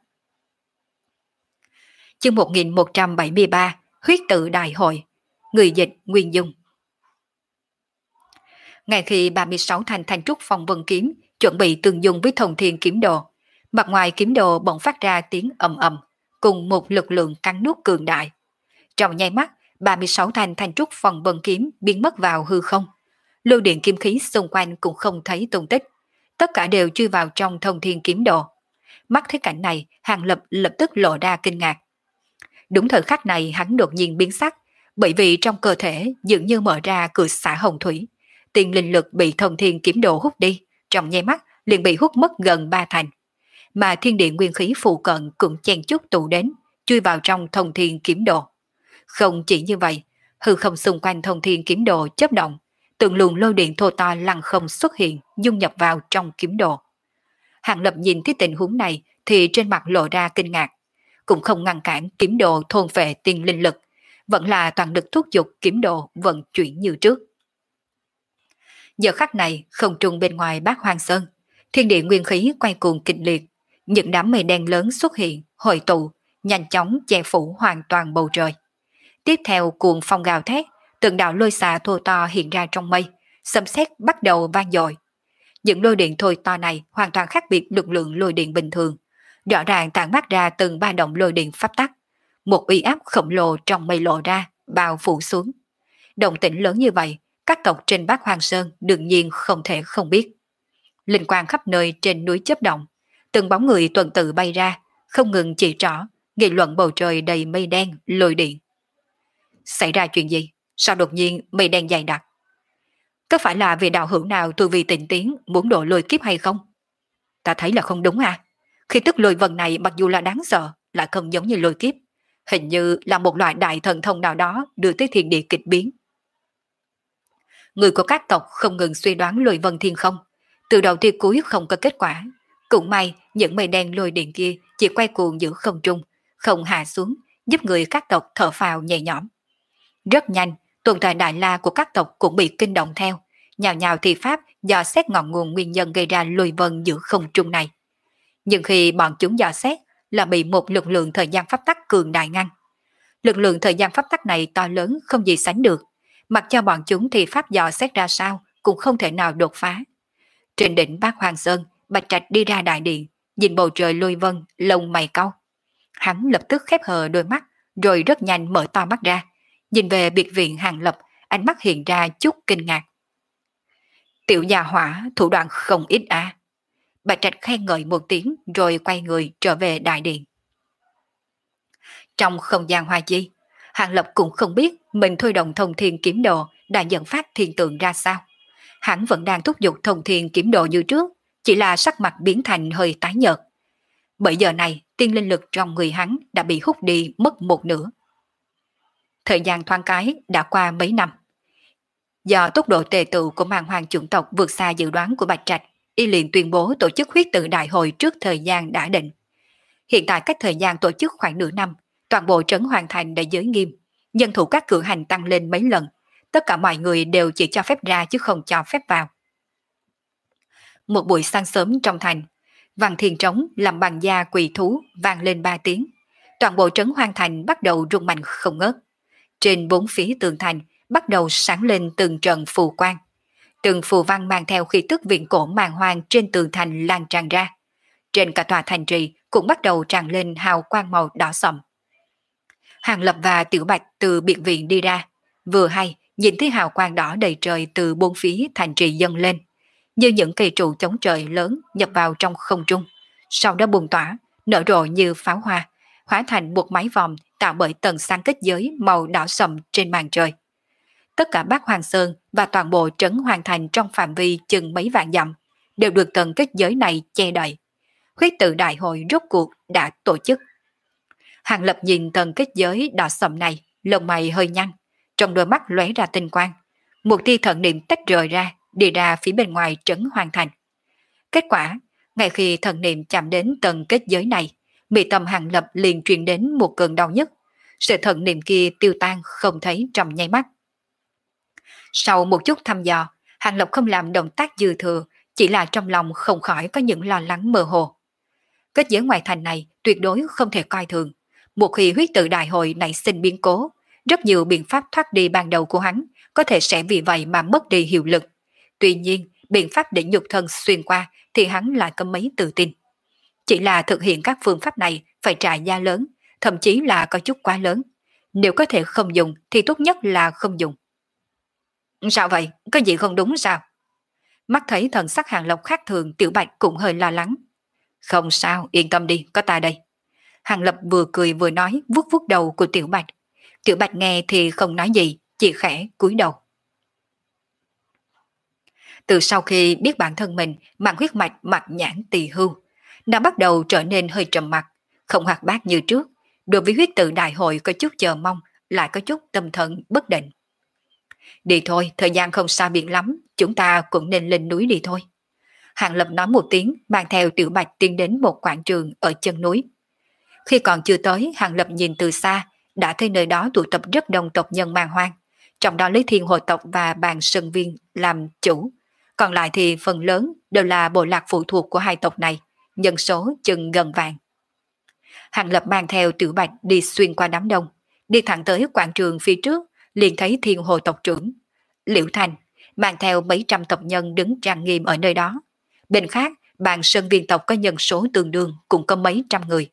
Chương một nghìn một trăm bảy mươi ba, Huyết Tự Đại Hội. Người dịch Nguyên Dung. Ngay khi ba mươi sáu thanh thanh trúc phong vân kiếm chuẩn bị tương dung với Thông Thiên Kiếm Đồ, mặt ngoài kiếm đồ bỗng phát ra tiếng ầm ầm, cùng một lực lượng cắn nuốt cường đại. Trong nháy mắt, ba mươi sáu thanh thanh trúc phong vân kiếm biến mất vào hư không. Lưu điện kim khí xung quanh cũng không thấy tung tích, tất cả đều chui vào trong Thông Thiên Kiếm Đồ. Mắt thấy cảnh này, Hàng Lập lập tức lộ ra kinh ngạc. Đúng thời khắc này hắn đột nhiên biến sắc, bởi vì trong cơ thể dường như mở ra cửa xả hồng thủy, tiền linh lực bị Thông Thiên Kiếm Đồ hút đi, trong nháy mắt liền bị hút mất gần ba thành. Mà thiên địa nguyên khí phụ cận cũng chen chúc tụ đến, chui vào trong Thông Thiên Kiếm Đồ. Không chỉ như vậy, hư không xung quanh Thông Thiên Kiếm Đồ chớp động, từng luồng lôi điện thô to lăng không xuất hiện, dung nhập vào trong kiếm đồ. Hàng Lập nhìn thấy tình huống này thì trên mặt lộ ra kinh ngạc, cũng không ngăn cản kiếm đồ thôn phệ tiền linh lực, vẫn là toàn lực thúc giục kiếm đồ vận chuyển như trước. Giờ khắc này, không trung bên ngoài Bát Hoang Sơn, thiên địa nguyên khí quay cuồng kịch liệt, những đám mây đen lớn xuất hiện, hội tụ, nhanh chóng che phủ hoàn toàn bầu trời. Tiếp theo cuồng phong gào thét, từng đạo lôi xà thô to hiện ra trong mây, sấm sét bắt đầu vang dội. Những lôi điện thô to này hoàn toàn khác biệt lực lượng lôi điện bình thường, rõ ràng tản mát ra từng ba động lôi điện pháp tắc, một uy áp khổng lồ trong mây lộ ra, bao phủ xuống. Động tĩnh lớn như vậy, các tộc trên Bát Hoang Sơn đương nhiên không thể không biết. Linh quang khắp nơi trên núi chớp động, từng bóng người tuần tự bay ra, không ngừng chỉ trỏ, nghị luận bầu trời đầy mây đen, lôi điện. Xảy ra chuyện gì? Sao đột nhiên mây đen dày đặc? Có phải là vì đạo hữu nào tu vi tịnh tiến muốn độ lôi kiếp hay không? Ta thấy là không đúng à? Khi tức lôi vần này mặc dù là đáng sợ, lại không giống như lôi kiếp. Hình như là một loại đại thần thông nào đó đưa tới thiên địa kịch biến. Người của các tộc không ngừng suy đoán lôi vân thiên không. Từ đầu tia cuối không có kết quả. Cũng may những mây đen lôi điện kia chỉ quay cuồng giữa không trung, không hạ xuống, giúp người các tộc thở phào nhẹ nhõm. Rất nhanh, tồn tại đại la của các tộc cũng bị kinh động theo, nhào nhào thi pháp dò xét ngọn nguồn nguyên nhân gây ra lôi vân giữa không trung này. Nhưng khi bọn chúng dò xét là bị một lực lượng thời gian pháp tắc cường đại ngăn. Lực lượng thời gian pháp tắc này to lớn không gì sánh được, mặc cho bọn chúng thì pháp dò xét ra sao cũng không thể nào đột phá. Trên đỉnh Bát Hoàng Sơn, Bạch Trạch đi ra đại điện, nhìn bầu trời lôi vân, lông mày cau. Hắn lập tức khép hờ đôi mắt, rồi rất nhanh mở to mắt ra, nhìn về biệt viện Hàng Lập, ánh mắt hiện ra chút kinh ngạc. Tiểu gia hỏa thủ đoạn không ít à. Bạch Trạch khen ngợi một tiếng rồi quay người trở về đại điện. Trong không gian hoa chi, Hàng Lập cũng không biết mình thôi động thông thiên kiếm đồ đã dẫn phát thiên tượng ra sao. Hắn vẫn đang thúc giục thông thiên kiếm đồ như trước, chỉ là sắc mặt biến thành hơi tái nhợt. Bởi giờ này, tiên linh lực trong người hắn đã bị hút đi mất một nửa. Thời gian thoáng cái đã qua mấy năm. Do tốc độ tề tựu của màn hoàng chủng tộc vượt xa dự đoán của Bạch Trạch, y liền tuyên bố tổ chức huyết tự đại hội trước thời gian đã định. Hiện tại cách thời gian tổ chức khoảng nửa năm, toàn bộ trấn Hoàng Thành đã giới nghiêm, nhân thủ các cửa hành tăng lên mấy lần, tất cả mọi người đều chỉ cho phép ra chứ không cho phép vào. Một buổi sáng sớm trong thành, Văn Thiên Trống làm bằng da quỳ thú vang lên ba tiếng, toàn bộ trấn Hoàng Thành bắt đầu rung mạnh không ngớt. Trên bốn phía tường thành bắt đầu sáng lên từng trận phù quang. Từng phù văn mang theo khí tức viện cổ màng hoang trên tường thành lan tràn ra. Trên cả tòa thành trì cũng bắt đầu tràn lên hào quang màu đỏ sậm. Hàng Lập và Tiểu Bạch từ biệt viện đi ra, vừa hay nhìn thấy hào quang đỏ đầy trời từ bốn phía thành trì dâng lên, như những cây trụ chống trời lớn nhập vào trong không trung, sau đó bùng tỏa, nở rộ như pháo hoa, hóa thành một mái vòm tạo bởi tầng sáng kết giới màu đỏ sậm trên màn trời. Tất cả Bát Hoàng Sơn và toàn bộ trấn Hoàng Thành trong phạm vi chừng mấy vạn dặm đều được tầng kết giới này che đậy. Huyết tự đại hội rốt cuộc đã tổ chức. Hàng Lập nhìn tầng kết giới đỏ sậm này, lông mày hơi nhăn, trong đôi mắt lóe ra tinh quang. Một tia thần niệm tách rời ra, đi ra phía bên ngoài trấn Hoàng Thành. Kết quả, ngay khi thần niệm chạm đến tầng kết giới này, mi tâm Hàng Lập liền truyền đến một cơn đau nhức. Sự thần niệm kia tiêu tan không thấy trong nháy mắt. Sau một chút thăm dò, Hàng Lập không làm động tác dư thừa, chỉ là trong lòng không khỏi có những lo lắng mơ hồ. Kết giới ngoài thành này tuyệt đối không thể coi thường. Một khi huyết tự đại hội nảy sinh biến cố, rất nhiều biện pháp thoát đi ban đầu của hắn có thể sẽ vì vậy mà mất đi hiệu lực. Tuy nhiên, biện pháp để nhục thân xuyên qua thì hắn lại có mấy tự tin. Chỉ là thực hiện các phương pháp này phải trả giá lớn, thậm chí là có chút quá lớn. Nếu có thể không dùng thì tốt nhất là không dùng. Sao vậy? Có gì không đúng sao? Mắt thấy thần sắc Hàng Lập khác thường, Tiểu Bạch cũng hơi lo lắng. Không sao, yên tâm đi, có ta đây. Hàng Lập vừa cười vừa nói, vuốt vuốt đầu của Tiểu Bạch. Tiểu Bạch nghe thì không nói gì, chỉ khẽ cúi đầu. Từ sau khi biết bản thân mình mang huyết mạch mạch nhãn tỳ hưu, nó bắt đầu trở nên hơi trầm mặc, không hoạt bát như trước. Đối với huyết tự đại hội có chút chờ mong, lại có chút tâm thần bất định. Đi thôi, thời gian không xa biệt lắm, chúng ta cũng nên lên núi đi thôi. Hàng Lập nói một tiếng, mang theo Tiểu Bạch tiến đến một quảng trường ở chân núi. Khi còn chưa tới, Hàng Lập nhìn từ xa, đã thấy nơi đó tụ tập rất đông tộc nhân man hoang, trong đó lấy Thiên Hồ tộc và Bàn Sơn Viên làm chủ, còn lại thì phần lớn đều là bộ lạc phụ thuộc của hai tộc này, nhân số chừng gần vạn. Hàng Lập mang theo Tiểu Bạch đi xuyên qua đám đông, đi thẳng tới quảng trường phía trước, liền thấy Thiên Hồ tộc trưởng Liễu Thành mang theo mấy trăm tộc nhân đứng trang nghiêm ở nơi đó. Bên khác, Bàn Sơn Viên tộc có nhân số tương đương, cũng có mấy trăm người.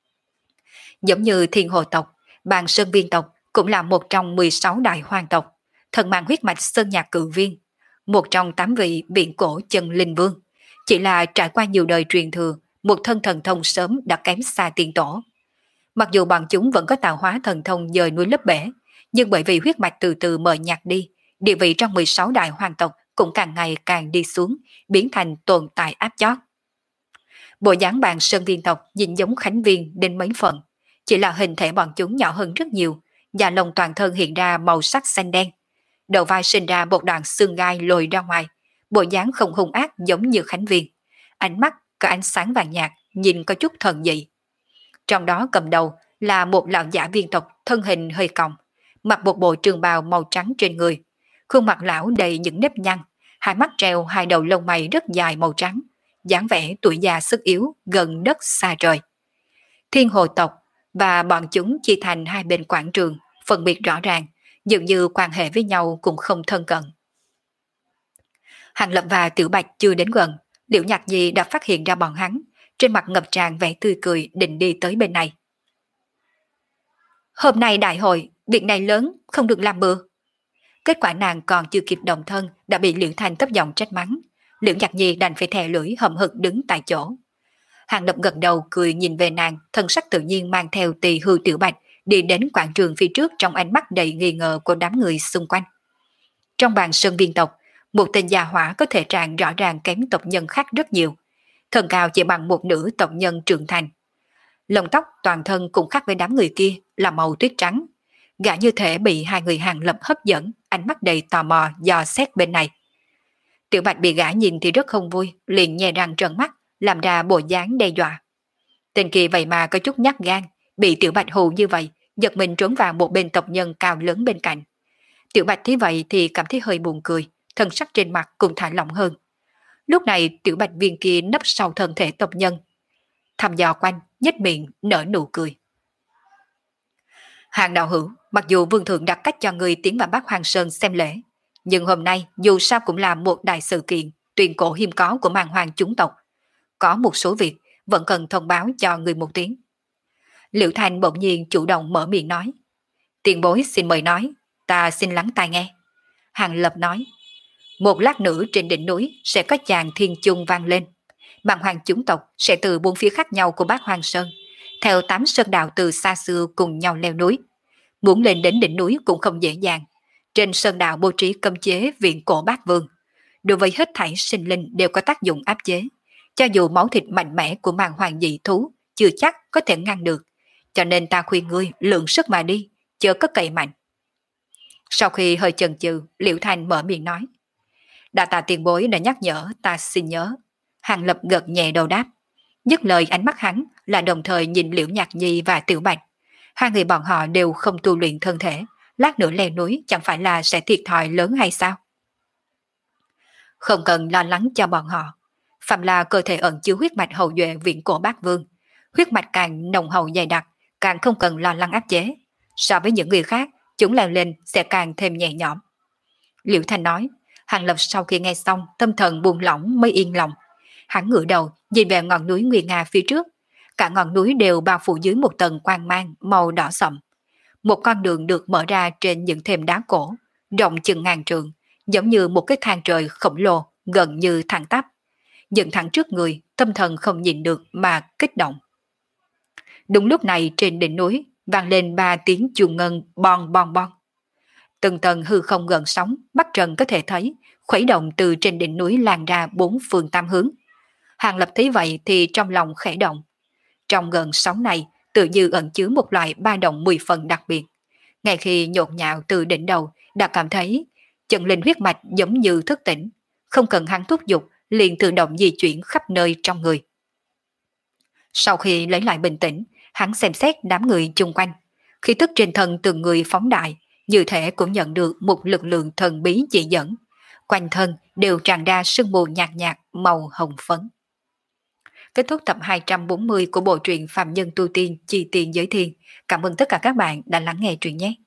Giống như Thiên Hồ tộc, Bàn Sơn Viên tộc cũng là một trong mười sáu đại hoang tộc, thân mang huyết mạch sơn nhạc cự viên, một trong tám vị biện cổ chân linh vương. Chỉ là trải qua nhiều đời truyền thừa, một thân thần thông sớm đã kém xa tiên tổ. Mặc dù bọn chúng vẫn có tạo hóa thần thông dời núi lấp bể, nhưng bởi vì huyết mạch từ từ mờ nhạt đi, địa vị trong mười sáu đại hoàng tộc cũng càng ngày càng đi xuống, biến thành tồn tại áp chót. Bộ dáng bàn sơn viên tộc nhìn giống Khánh Viên đến mấy phần, chỉ là hình thể bọn chúng nhỏ hơn rất nhiều, và lông toàn thân hiện ra màu sắc xanh đen. Đầu vai sinh ra một đoạn xương gai lồi ra ngoài, bộ dáng không hung ác giống như Khánh Viên. Ánh mắt có ánh sáng vàng nhạt, nhìn có chút thần dị. Trong đó cầm đầu là một lão giả viên tộc thân hình hơi còng, mặc một bộ trường bào màu trắng trên người. Khuôn mặt lão đầy những nếp nhăn, hai mắt treo hai đầu lông mày rất dài màu trắng, dáng vẻ tuổi già sức yếu gần đất xa trời. Thiên hồ tộc và bọn chúng chia thành hai bên quảng trường, phân biệt rõ ràng, dường như quan hệ với nhau cũng không thân cận. Hàng Lập và Tiểu Bạch chưa đến gần, Liễu Nhạc Nhi đã phát hiện ra bọn hắn, trên mặt ngập tràn vẻ tươi cười định đi tới bên này. Hôm nay đại hội, việc này lớn, không được làm bừa. Kết quả nàng còn chưa kịp động thân đã bị Liễu Thanh thấp giọng trách mắng. Liễu Nhạc Nhi đành phải thè lưỡi hậm hực đứng tại chỗ. Hàng Lập gật đầu cười nhìn về nàng, thân sắc tự nhiên mang theo Tỳ Hưu Tiểu Bạch đi đến quảng trường phía trước trong ánh mắt đầy nghi ngờ của đám người xung quanh. Trong bàn sơn viên tộc, một tên già hỏa có thể trạng rõ ràng kém tộc nhân khác rất nhiều. Thân cao chỉ bằng một nửa tộc nhân trưởng thành. Lông tóc toàn thân cũng khác với đám người kia là màu tuyết trắng. Gã như thể bị hai người Hàng Lập hấp dẫn, ánh mắt đầy tò mò dò xét bên này. Tiểu Bạch bị gã nhìn thì rất không vui, liền nhè răng trợn mắt, làm ra bộ dáng đe dọa. Tên kia vậy mà có chút nhát gan, bị Tiểu Bạch hù như vậy, giật mình trốn vào một bên tộc nhân cao lớn bên cạnh. Tiểu Bạch thấy vậy thì cảm thấy hơi buồn cười, thân sắc trên mặt cũng thả lỏng hơn. Lúc này Tiểu Bạch viên kia nấp sau thân thể tộc nhân, thăm dò quanh, nhếch miệng nở nụ cười. Hàng đạo hữu, mặc dù vương thượng đặt cách cho người tiến vào Bắc Hoàng Sơn xem lễ, nhưng hôm nay dù sao cũng là một đại sự kiện tuyên cổ hiếm có của màn hoàng chúng tộc. Có một số việc vẫn cần thông báo cho người một tiếng. Liễu Thanh bỗng nhiên chủ động mở miệng nói. Tiền bối xin mời nói, ta xin lắng tai nghe. Hàng Lập nói. Một lát nữa trên đỉnh núi sẽ có chàng thiên chung vang lên. Màn hoàng chúng tộc sẽ từ bốn phía khác nhau của Bắc Hoàng Sơn, theo tám sơn đạo từ xa xưa cùng nhau leo núi. Muốn lên đến đỉnh núi cũng không dễ dàng. Trên sơn đạo bố trí cấm chế viện cổ bát vương. Đối với hết thảy sinh linh đều có tác dụng áp chế. Cho dù máu thịt mạnh mẽ của màn hoàng dị thú chưa chắc có thể ngăn được. Cho nên ta khuyên ngươi lượng sức mà đi, chớ có cậy mạnh. Sau khi hơi chần chừ, Liễu Thanh mở miệng nói. Đa tạ tiền bối đã nhắc nhở, ta xin nhớ. Hàng Lập gật nhẹ đầu đáp. Dứt lời ánh mắt hắn là đồng thời nhìn Liễu Nhạc Nhi và Tiểu Bạch. Hai người bọn họ đều không tu luyện thân thể, lát nữa leo núi chẳng phải là sẽ thiệt thòi lớn hay sao? Không cần lo lắng cho bọn họ. Phạm là cơ thể ẩn chứa huyết mạch hậu duệ viện cổ bát vương. Huyết mạch càng nồng hậu dày đặc, càng không cần lo lắng áp chế. So với những người khác, chúng leo lên sẽ càng thêm nhẹ nhõm. Liễu Thanh nói. Hàng Lập sau khi nghe xong, tâm thần buông lỏng mới yên lòng. Hắn ngửa đầu nhìn về ngọn núi Nguyên Nga phía trước. Cả ngọn núi đều bao phủ dưới một tầng quang mang màu đỏ sậm. Một con đường được mở ra trên những thềm đá cổ, rộng chừng ngàn trượng, giống như một cái thang trời khổng lồ, gần như thẳng tắp. Dựng thẳng trước người, tâm thần không nhìn được mà kích động. Đúng lúc này trên đỉnh núi vang lên ba tiếng chuông ngân bon bon bon. Từng tầng hư không gần sóng, mắt trần có thể thấy, khuấy động từ trên đỉnh núi lan ra bốn phương tam hướng. Hàng Lập thấy vậy thì trong lòng khẽ động. Trong gần sóng này tự như ẩn chứa một loại ba động mười phần đặc biệt. Ngay khi nhộn nhạo từ đỉnh đầu đã cảm thấy chân linh huyết mạch giống như thức tỉnh, không cần hắn thúc giục liền tự động di chuyển khắp nơi trong người. Sau khi lấy lại bình tĩnh, hắn xem xét đám người chung quanh, khí tức trên thân từng người phóng đại, như thể cũng nhận được một lực lượng thần bí chỉ dẫn. Quanh thân đều tràn ra sương mù nhạt nhạt màu hồng phấn. Kết thúc tập hai trăm bốn mươi của bộ truyện Phạm Nhân Tu Tiên Chi Tiền Giới Thiên. Cảm ơn tất cả các bạn đã lắng nghe truyện nhé.